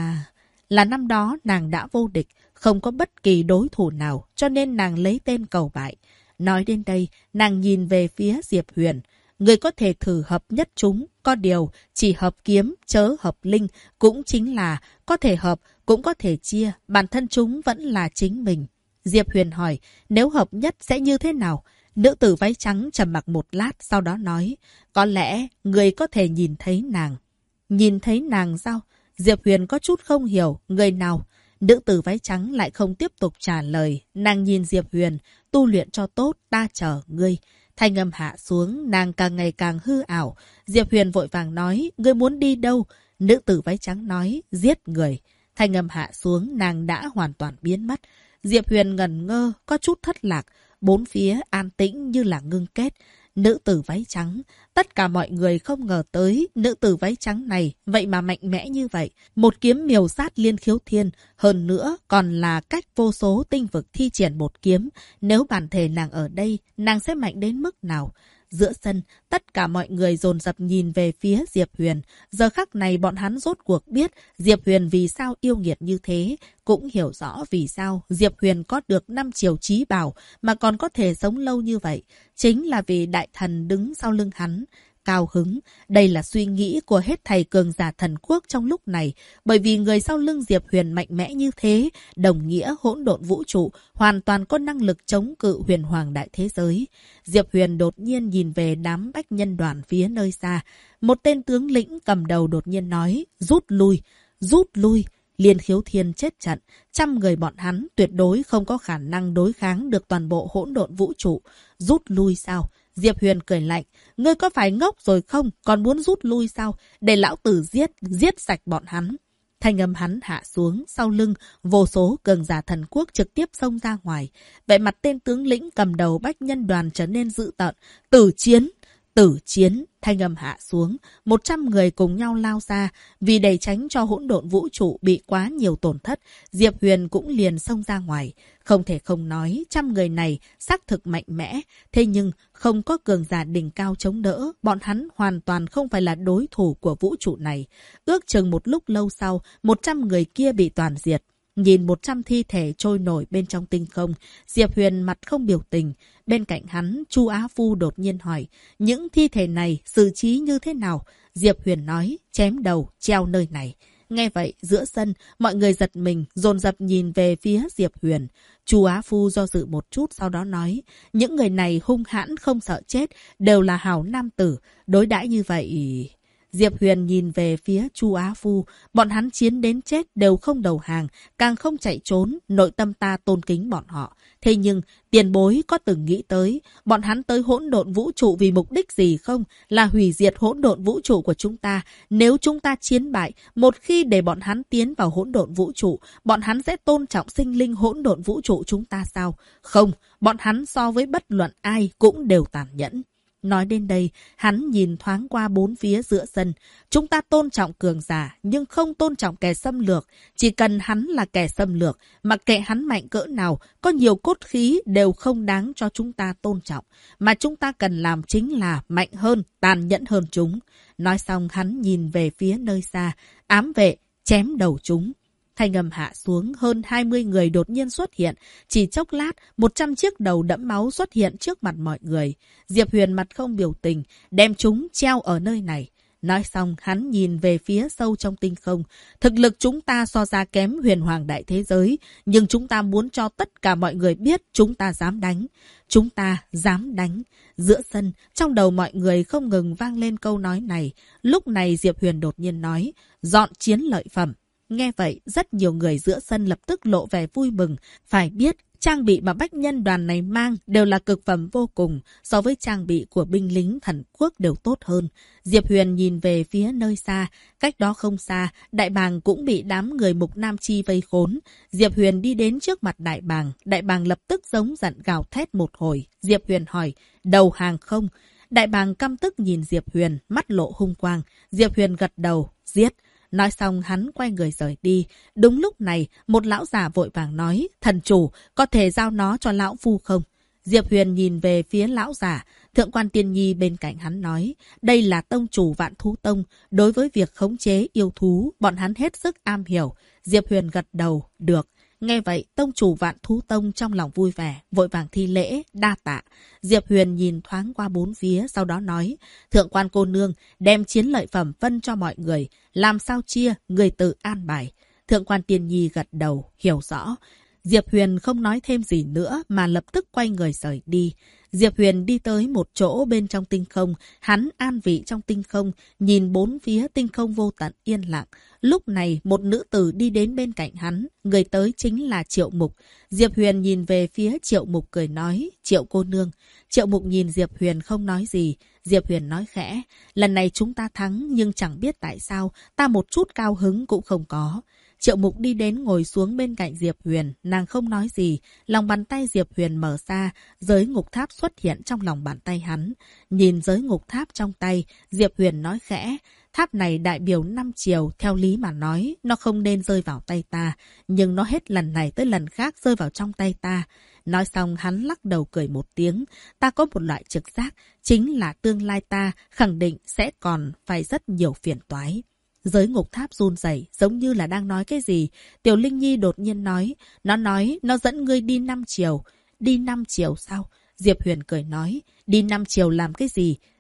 năm đó nàng đã vô địch, không có bất kỳ đối thủ nào, cho nên nàng lấy tên cầu bại. Nói đến đây, nàng nhìn về phía Diệp Huyền. Người có thể thử hợp nhất chúng, có điều chỉ hợp kiếm, chớ hợp linh, cũng chính là có thể hợp, cũng có thể chia, bản thân chúng vẫn là chính mình. Diệp Huyền hỏi, nếu hợp nhất sẽ như thế nào? Nữ tử váy trắng trầm mặc một lát, sau đó nói, có lẽ người có thể nhìn thấy nàng. Nhìn thấy nàng sao? Diệp Huyền có chút không hiểu, người nào? Nữ tử váy trắng lại không tiếp tục trả lời. Nàng nhìn Diệp Huyền, tu luyện cho tốt, ta chờ ngươi. Thanh âm hạ xuống, nàng càng ngày càng hư ảo. Diệp Huyền vội vàng nói, ngươi muốn đi đâu? Nữ tử váy trắng nói, giết người. Thanh âm hạ xuống, nàng đã hoàn toàn biến mất. Diệp Huyền ngẩn ngơ, có chút thất lạc. Bốn phía an tĩnh như là ngưng kết. Nữ tử váy trắng. Tất cả mọi người không ngờ tới nữ tử váy trắng này vậy mà mạnh mẽ như vậy. Một kiếm miểu sát Liên Khiếu Thiên. Hơn nữa còn là cách vô số tinh vực thi triển một kiếm. Nếu bản thể nàng ở đây, nàng sẽ mạnh đến mức nào? Giữa sân, tất cả mọi người dồn dập nhìn về phía Diệp Huyền. Giờ khắc này bọn hắn rốt cuộc biết Diệp Huyền vì sao yêu nghiệt như thế. Cũng hiểu rõ vì sao Diệp Huyền có được 5 triều chí bảo mà còn có thể sống lâu như vậy. Chính là vì đại thần đứng sau lưng hắn. cao hứng. Đây là suy nghĩ của hết thầy cường giả thần quốc trong lúc này. Bởi vì người sau lưng Diệp Huyền mạnh mẽ như thế, đồng nghĩa hỗn độn vũ trụ hoàn toàn có năng lực chống cự huyền hoàng đại thế giới. Diệp Huyền đột nhiên nhìn về đám bách nhân đoàn phía nơi xa. Một tên tướng lĩnh cầm đầu đột nhiên nói, rút lui, rút lui. Liên Khiếu Thiên chết trận, 100 người bọn hắn tuyệt đối không có khả năng đối kháng được toàn bộ hỗn độn vũ trụ. Rút lui sao? Diệp Huyền cười lạnh, ngươi có phải ngốc rồi không? Còn muốn rút lui sao? Để lão tử giết sạch bọn hắn. Thanh âm hắn hạ xuống, sau lưng, vô số cường giả thần quốc trực tiếp xông ra ngoài. Vẻ mặt tên tướng lĩnh cầm đầu bách nhân đoàn trở nên dữ tợn. Tử chiến! Tử chiến, thanh âm hạ xuống, 100 người cùng nhau lao ra, vì để tránh cho hỗn độn vũ trụ bị quá nhiều tổn thất, Diệp Huyền cũng liền xông ra ngoài. Không thể không nói, 100 người này xác thực mạnh mẽ, thế nhưng không có cường giả đỉnh cao chống đỡ, bọn hắn hoàn toàn không phải là đối thủ của vũ trụ này. Ước chừng một lúc lâu sau, 100 người kia bị toàn diệt. Nhìn 100 thi thể trôi nổi bên trong tinh không, Diệp Huyền mặt không biểu tình. Bên cạnh hắn, Chu Á Phu đột nhiên hỏi, những thi thể này xử trí như thế nào? Diệp Huyền nói, chém đầu, treo nơi này. Nghe vậy, giữa sân, mọi người giật mình, dồn dập nhìn về phía Diệp Huyền. Chu Á Phu do dự một chút sau đó nói, những người này hung hãn không sợ chết, đều là hảo nam tử, đối đãi như vậy... Diệp Huyền nhìn về phía Chu Á Phu, bọn hắn chiến đến chết đều không đầu hàng, càng không chạy trốn, nội tâm ta tôn kính bọn họ. Thế nhưng, tiền bối có từng nghĩ tới, bọn hắn tới hỗn độn vũ trụ vì mục đích gì không? Là hủy diệt hỗn độn vũ trụ của chúng ta. Nếu chúng ta chiến bại, một khi để bọn hắn tiến vào hỗn độn vũ trụ, bọn hắn sẽ tôn trọng sinh linh hỗn độn vũ trụ chúng ta sao? Không, bọn hắn so với bất luận ai cũng đều tàn nhẫn. Nói đến đây, hắn nhìn thoáng qua bốn phía giữa sân. Chúng ta tôn trọng cường giả, nhưng không tôn trọng kẻ xâm lược. Chỉ cần hắn là kẻ xâm lược, mặc kệ hắn mạnh cỡ nào, có nhiều cốt khí đều không đáng cho chúng ta tôn trọng. Mà chúng ta cần làm chính là mạnh hơn, tàn nhẫn hơn chúng. Nói xong hắn nhìn về phía nơi xa, ám vệ, chém đầu chúng. Thanh âm hạ xuống, hơn 20 người đột nhiên xuất hiện. Chỉ chốc lát, 100 chiếc đầu đẫm máu xuất hiện trước mặt mọi người. Diệp Huyền mặt không biểu tình, đem chúng treo ở nơi này. Nói xong, hắn nhìn về phía sâu trong tinh không. Thực lực chúng ta so ra kém huyền hoàng đại thế giới, nhưng chúng ta muốn cho tất cả mọi người biết chúng ta dám đánh. Chúng ta dám đánh. Giữa sân, trong đầu mọi người không ngừng vang lên câu nói này. Lúc này Diệp Huyền đột nhiên nói, dọn chiến lợi phẩm. Nghe vậy, rất nhiều người giữa sân lập tức lộ vẻ vui mừng. Phải biết, trang bị mà bách nhân đoàn này mang đều là cực phẩm vô cùng, so với trang bị của binh lính thần quốc đều tốt hơn. Diệp Huyền nhìn về phía nơi xa, cách đó không xa, đại bàng cũng bị đám người Mục Nam Chi vây khốn. Diệp Huyền đi đến trước mặt đại bàng lập tức giống giận gào thét một hồi. Diệp Huyền hỏi, đầu hàng không? Đại bàng căm tức nhìn Diệp Huyền, mắt lộ hung quang. Diệp Huyền gật đầu, giết. Nói xong hắn quay người rời đi. Đúng lúc này, một lão già vội vàng nói, thần chủ, có thể giao nó cho lão phu không? Diệp Huyền nhìn về phía lão già. Thượng quan Tiên Nhi bên cạnh hắn nói, đây là tông chủ Vạn Thú Tông. Đối với việc khống chế yêu thú, bọn hắn hết sức am hiểu. Diệp Huyền gật đầu, được. Nghe vậy, tông chủ Vạn Thú Tông trong lòng vui vẻ, vội vàng thi lễ, đa tạ. Diệp Huyền nhìn thoáng qua bốn phía, sau đó nói, thượng quan cô nương, đem chiến lợi phẩm phân cho mọi người, làm sao chia, người tự an bài. Thượng quan Tiên Nhi gật đầu, hiểu rõ. Diệp Huyền không nói thêm gì nữa mà lập tức quay người rời đi. Diệp Huyền đi tới một chỗ bên trong tinh không, hắn an vị trong tinh không, nhìn bốn phía tinh không vô tận yên lặng. Lúc này một nữ tử đi đến bên cạnh hắn, người tới chính là Triệu Mục. Diệp Huyền nhìn về phía Triệu Mục cười nói, Triệu cô nương. Triệu Mục nhìn Diệp Huyền không nói gì. Diệp Huyền nói khẽ, lần này chúng ta thắng nhưng chẳng biết tại sao, ta một chút cao hứng cũng không có. Triệu Mục đi đến ngồi xuống bên cạnh Diệp Huyền, nàng không nói gì. Lòng bàn tay Diệp Huyền mở ra, giới ngục tháp xuất hiện trong lòng bàn tay hắn. Nhìn giới ngục tháp trong tay, Diệp Huyền nói khẽ, tháp này đại biểu 5 chiều, theo lý mà nói, nó không nên rơi vào tay ta, nhưng nó hết lần này tới lần khác rơi vào trong tay ta. Nói xong hắn lắc đầu cười một tiếng, ta có một loại trực giác, chính là tương lai ta khẳng định sẽ còn phải rất nhiều phiền toái. Giới ngục tháp run rẩy, giống như là đang nói cái gì. Tiểu Linh Nhi đột nhiên nói nó dẫn ngươi đi 5 chiều. Đi 5 chiều sao? Diệp Huyền cười nói, đi 5 chiều làm cái gì?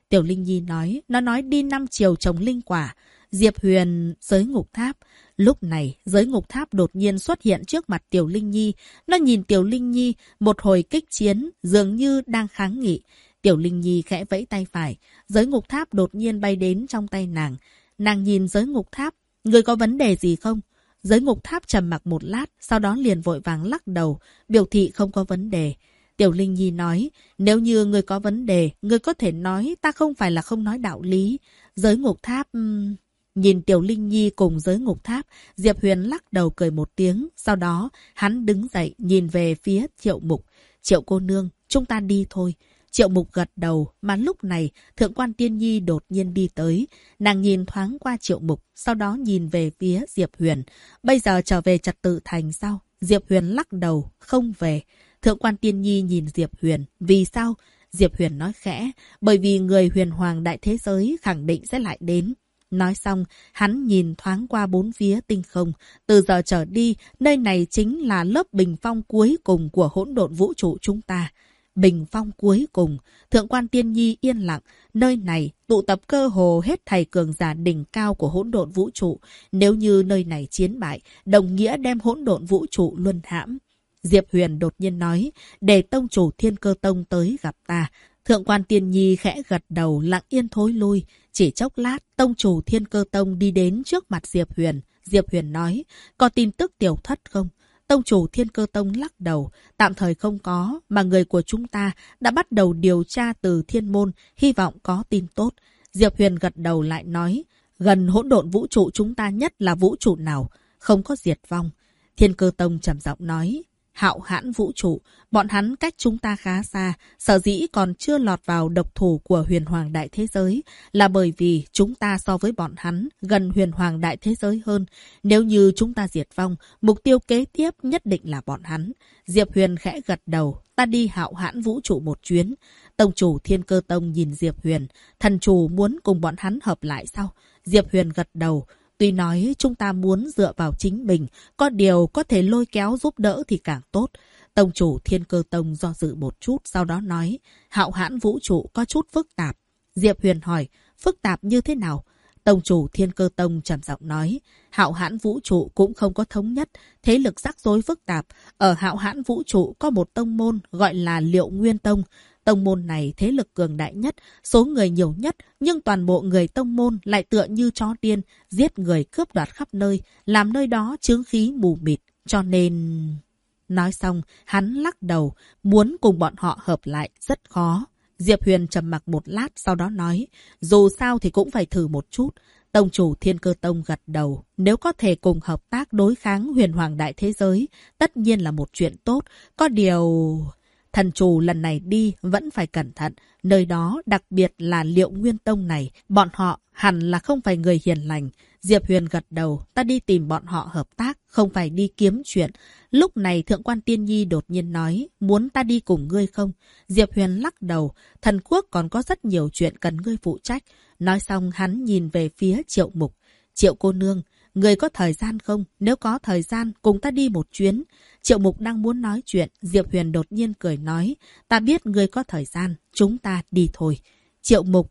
Tiểu Linh Nhi nói, nó nói đi 5 chiều trồng linh quả. Diệp Huyền, giới ngục tháp. Lúc này, giới ngục tháp đột nhiên xuất hiện trước mặt Tiểu Linh Nhi. Nó nhìn Tiểu Linh Nhi, một hồi kích chiến, dường như đang kháng nghị. Tiểu Linh Nhi khẽ vẫy tay phải. Giới ngục tháp đột nhiên bay đến trong tay nàng. Nàng nhìn giới ngục tháp. Người có vấn đề gì không? Giới ngục tháp trầm mặc một lát, sau đó liền vội vàng lắc đầu, biểu thị không có vấn đề. Tiểu Linh Nhi nói, nếu như người có vấn đề, người có thể nói, ta không phải là không nói đạo lý. Giới ngục tháp... Nhìn Tiểu Linh Nhi cùng giới ngục tháp, Diệp Huyền lắc đầu cười một tiếng, sau đó hắn đứng dậy nhìn về phía Triệu Mục. Triệu cô nương, chúng ta đi thôi. Triệu Mục gật đầu, mà lúc này Thượng quan Tiên Nhi đột nhiên đi tới. Nàng nhìn thoáng qua Triệu Mục, sau đó nhìn về phía Diệp Huyền. Bây giờ trở về trật tự thành sao? Diệp Huyền lắc đầu, không về. Thượng quan Tiên Nhi nhìn Diệp Huyền, vì sao? Diệp Huyền nói khẽ, bởi vì người huyền hoàng đại thế giới khẳng định sẽ lại đến. Nói xong, hắn nhìn thoáng qua bốn phía tinh không. Từ giờ trở đi, nơi này chính là lớp bình phong cuối cùng của hỗn độn vũ trụ chúng ta. Bình phong cuối cùng, Thượng quan Tiên Nhi yên lặng. Nơi này tụ tập cơ hồ hết thầy cường giả đỉnh cao của hỗn độn vũ trụ. Nếu như nơi này chiến bại, đồng nghĩa đem hỗn độn vũ trụ luân hãm. Diệp Huyền đột nhiên nói, để tông chủ Thiên Cơ Tông tới gặp ta. Thượng quan Tiên Nhi khẽ gật đầu, lặng yên thối lui. Chỉ chốc lát, tông chủ Thiên Cơ Tông đi đến trước mặt Diệp Huyền. Diệp Huyền nói, có tin tức tiểu thất không? Tông chủ Thiên Cơ Tông lắc đầu, tạm thời không có, mà người của chúng ta đã bắt đầu điều tra từ thiên môn, hy vọng có tin tốt. Diệp Huyền gật đầu lại nói, gần hỗn độn vũ trụ chúng ta nhất là vũ trụ nào? Không có diệt vong. Thiên Cơ Tông trầm giọng nói, Hạo Hãn vũ trụ, bọn hắn cách chúng ta khá xa, sở dĩ còn chưa lọt vào độc thủ của huyền hoàng đại thế giới, là bởi vì chúng ta so với bọn hắn gần huyền hoàng đại thế giới hơn. Nếu như chúng ta diệt vong, mục tiêu kế tiếp nhất định là bọn hắn. Diệp Huyền khẽ gật đầu, ta đi Hạo Hãn vũ trụ một chuyến. Tông chủ Thiên Cơ Tông nhìn Diệp Huyền, thần chủ muốn cùng bọn hắn hợp lại sao? Diệp Huyền gật đầu. Tuy nói chúng ta muốn dựa vào chính mình, có điều có thể lôi kéo giúp đỡ thì càng tốt. Tông chủ Thiên Cơ Tông do dự một chút, sau đó nói, Hạo Hãn vũ trụ có chút phức tạp. Diệp Huyền hỏi, phức tạp như thế nào? Tông chủ Thiên Cơ Tông trầm giọng nói, Hạo Hãn vũ trụ cũng không có thống nhất, thế lực rắc rối phức tạp. Ở Hạo Hãn vũ trụ có một tông môn gọi là Liệu Nguyên Tông. Tông môn này thế lực cường đại nhất, số người nhiều nhất, nhưng toàn bộ người tông môn lại tựa như chó điên, giết người cướp đoạt khắp nơi, làm nơi đó chướng khí mù mịt, cho nên... Nói xong, hắn lắc đầu, muốn cùng bọn họ hợp lại rất khó. Diệp Huyền trầm mặc một lát, sau đó nói, dù sao thì cũng phải thử một chút. Tông chủ Thiên Cơ Tông gật đầu, nếu có thể cùng hợp tác đối kháng huyền hoàng đại thế giới, tất nhiên là một chuyện tốt, có điều... Thần chủ lần này đi vẫn phải cẩn thận, nơi đó đặc biệt là Liệu Nguyên Tông này, bọn họ hẳn là không phải người hiền lành. Diệp Huyền gật đầu, ta đi tìm bọn họ hợp tác, không phải đi kiếm chuyện. Lúc này Thượng quan Tiên Nhi đột nhiên nói, muốn ta đi cùng ngươi không? Diệp Huyền lắc đầu, thần quốc còn có rất nhiều chuyện cần ngươi phụ trách. Nói xong hắn nhìn về phía Triệu Mục. Triệu cô nương, người có thời gian không? Nếu có thời gian, cùng ta đi một chuyến. Triệu Mục đang muốn nói chuyện, Diệp Huyền đột nhiên cười nói, ta biết người có thời gian, chúng ta đi thôi. Triệu Mục...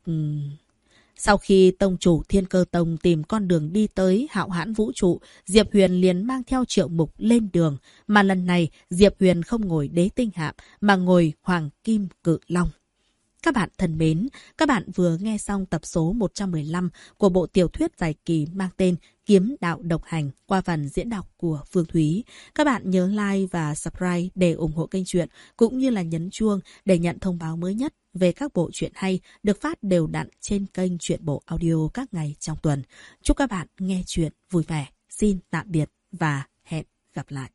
Sau khi tông chủ Thiên Cơ Tông tìm con đường đi tới Hạo Hãn vũ trụ, Diệp Huyền liền mang theo Triệu Mục lên đường. Mà lần này, Diệp Huyền không ngồi đế tinh hạm, mà ngồi hoàng kim cự long. Các bạn thân mến, các bạn vừa nghe xong tập số 115 của bộ tiểu thuyết dài kỳ mang tên Kiếm Đạo Độc Hành qua phần diễn đọc của Phương Thúy. Các bạn nhớ like và subscribe để ủng hộ kênh truyện, cũng như là nhấn chuông để nhận thông báo mới nhất về các bộ truyện hay được phát đều đặn trên kênh Truyện Bộ Audio các ngày trong tuần. Chúc các bạn nghe truyện vui vẻ. Xin tạm biệt và hẹn gặp lại.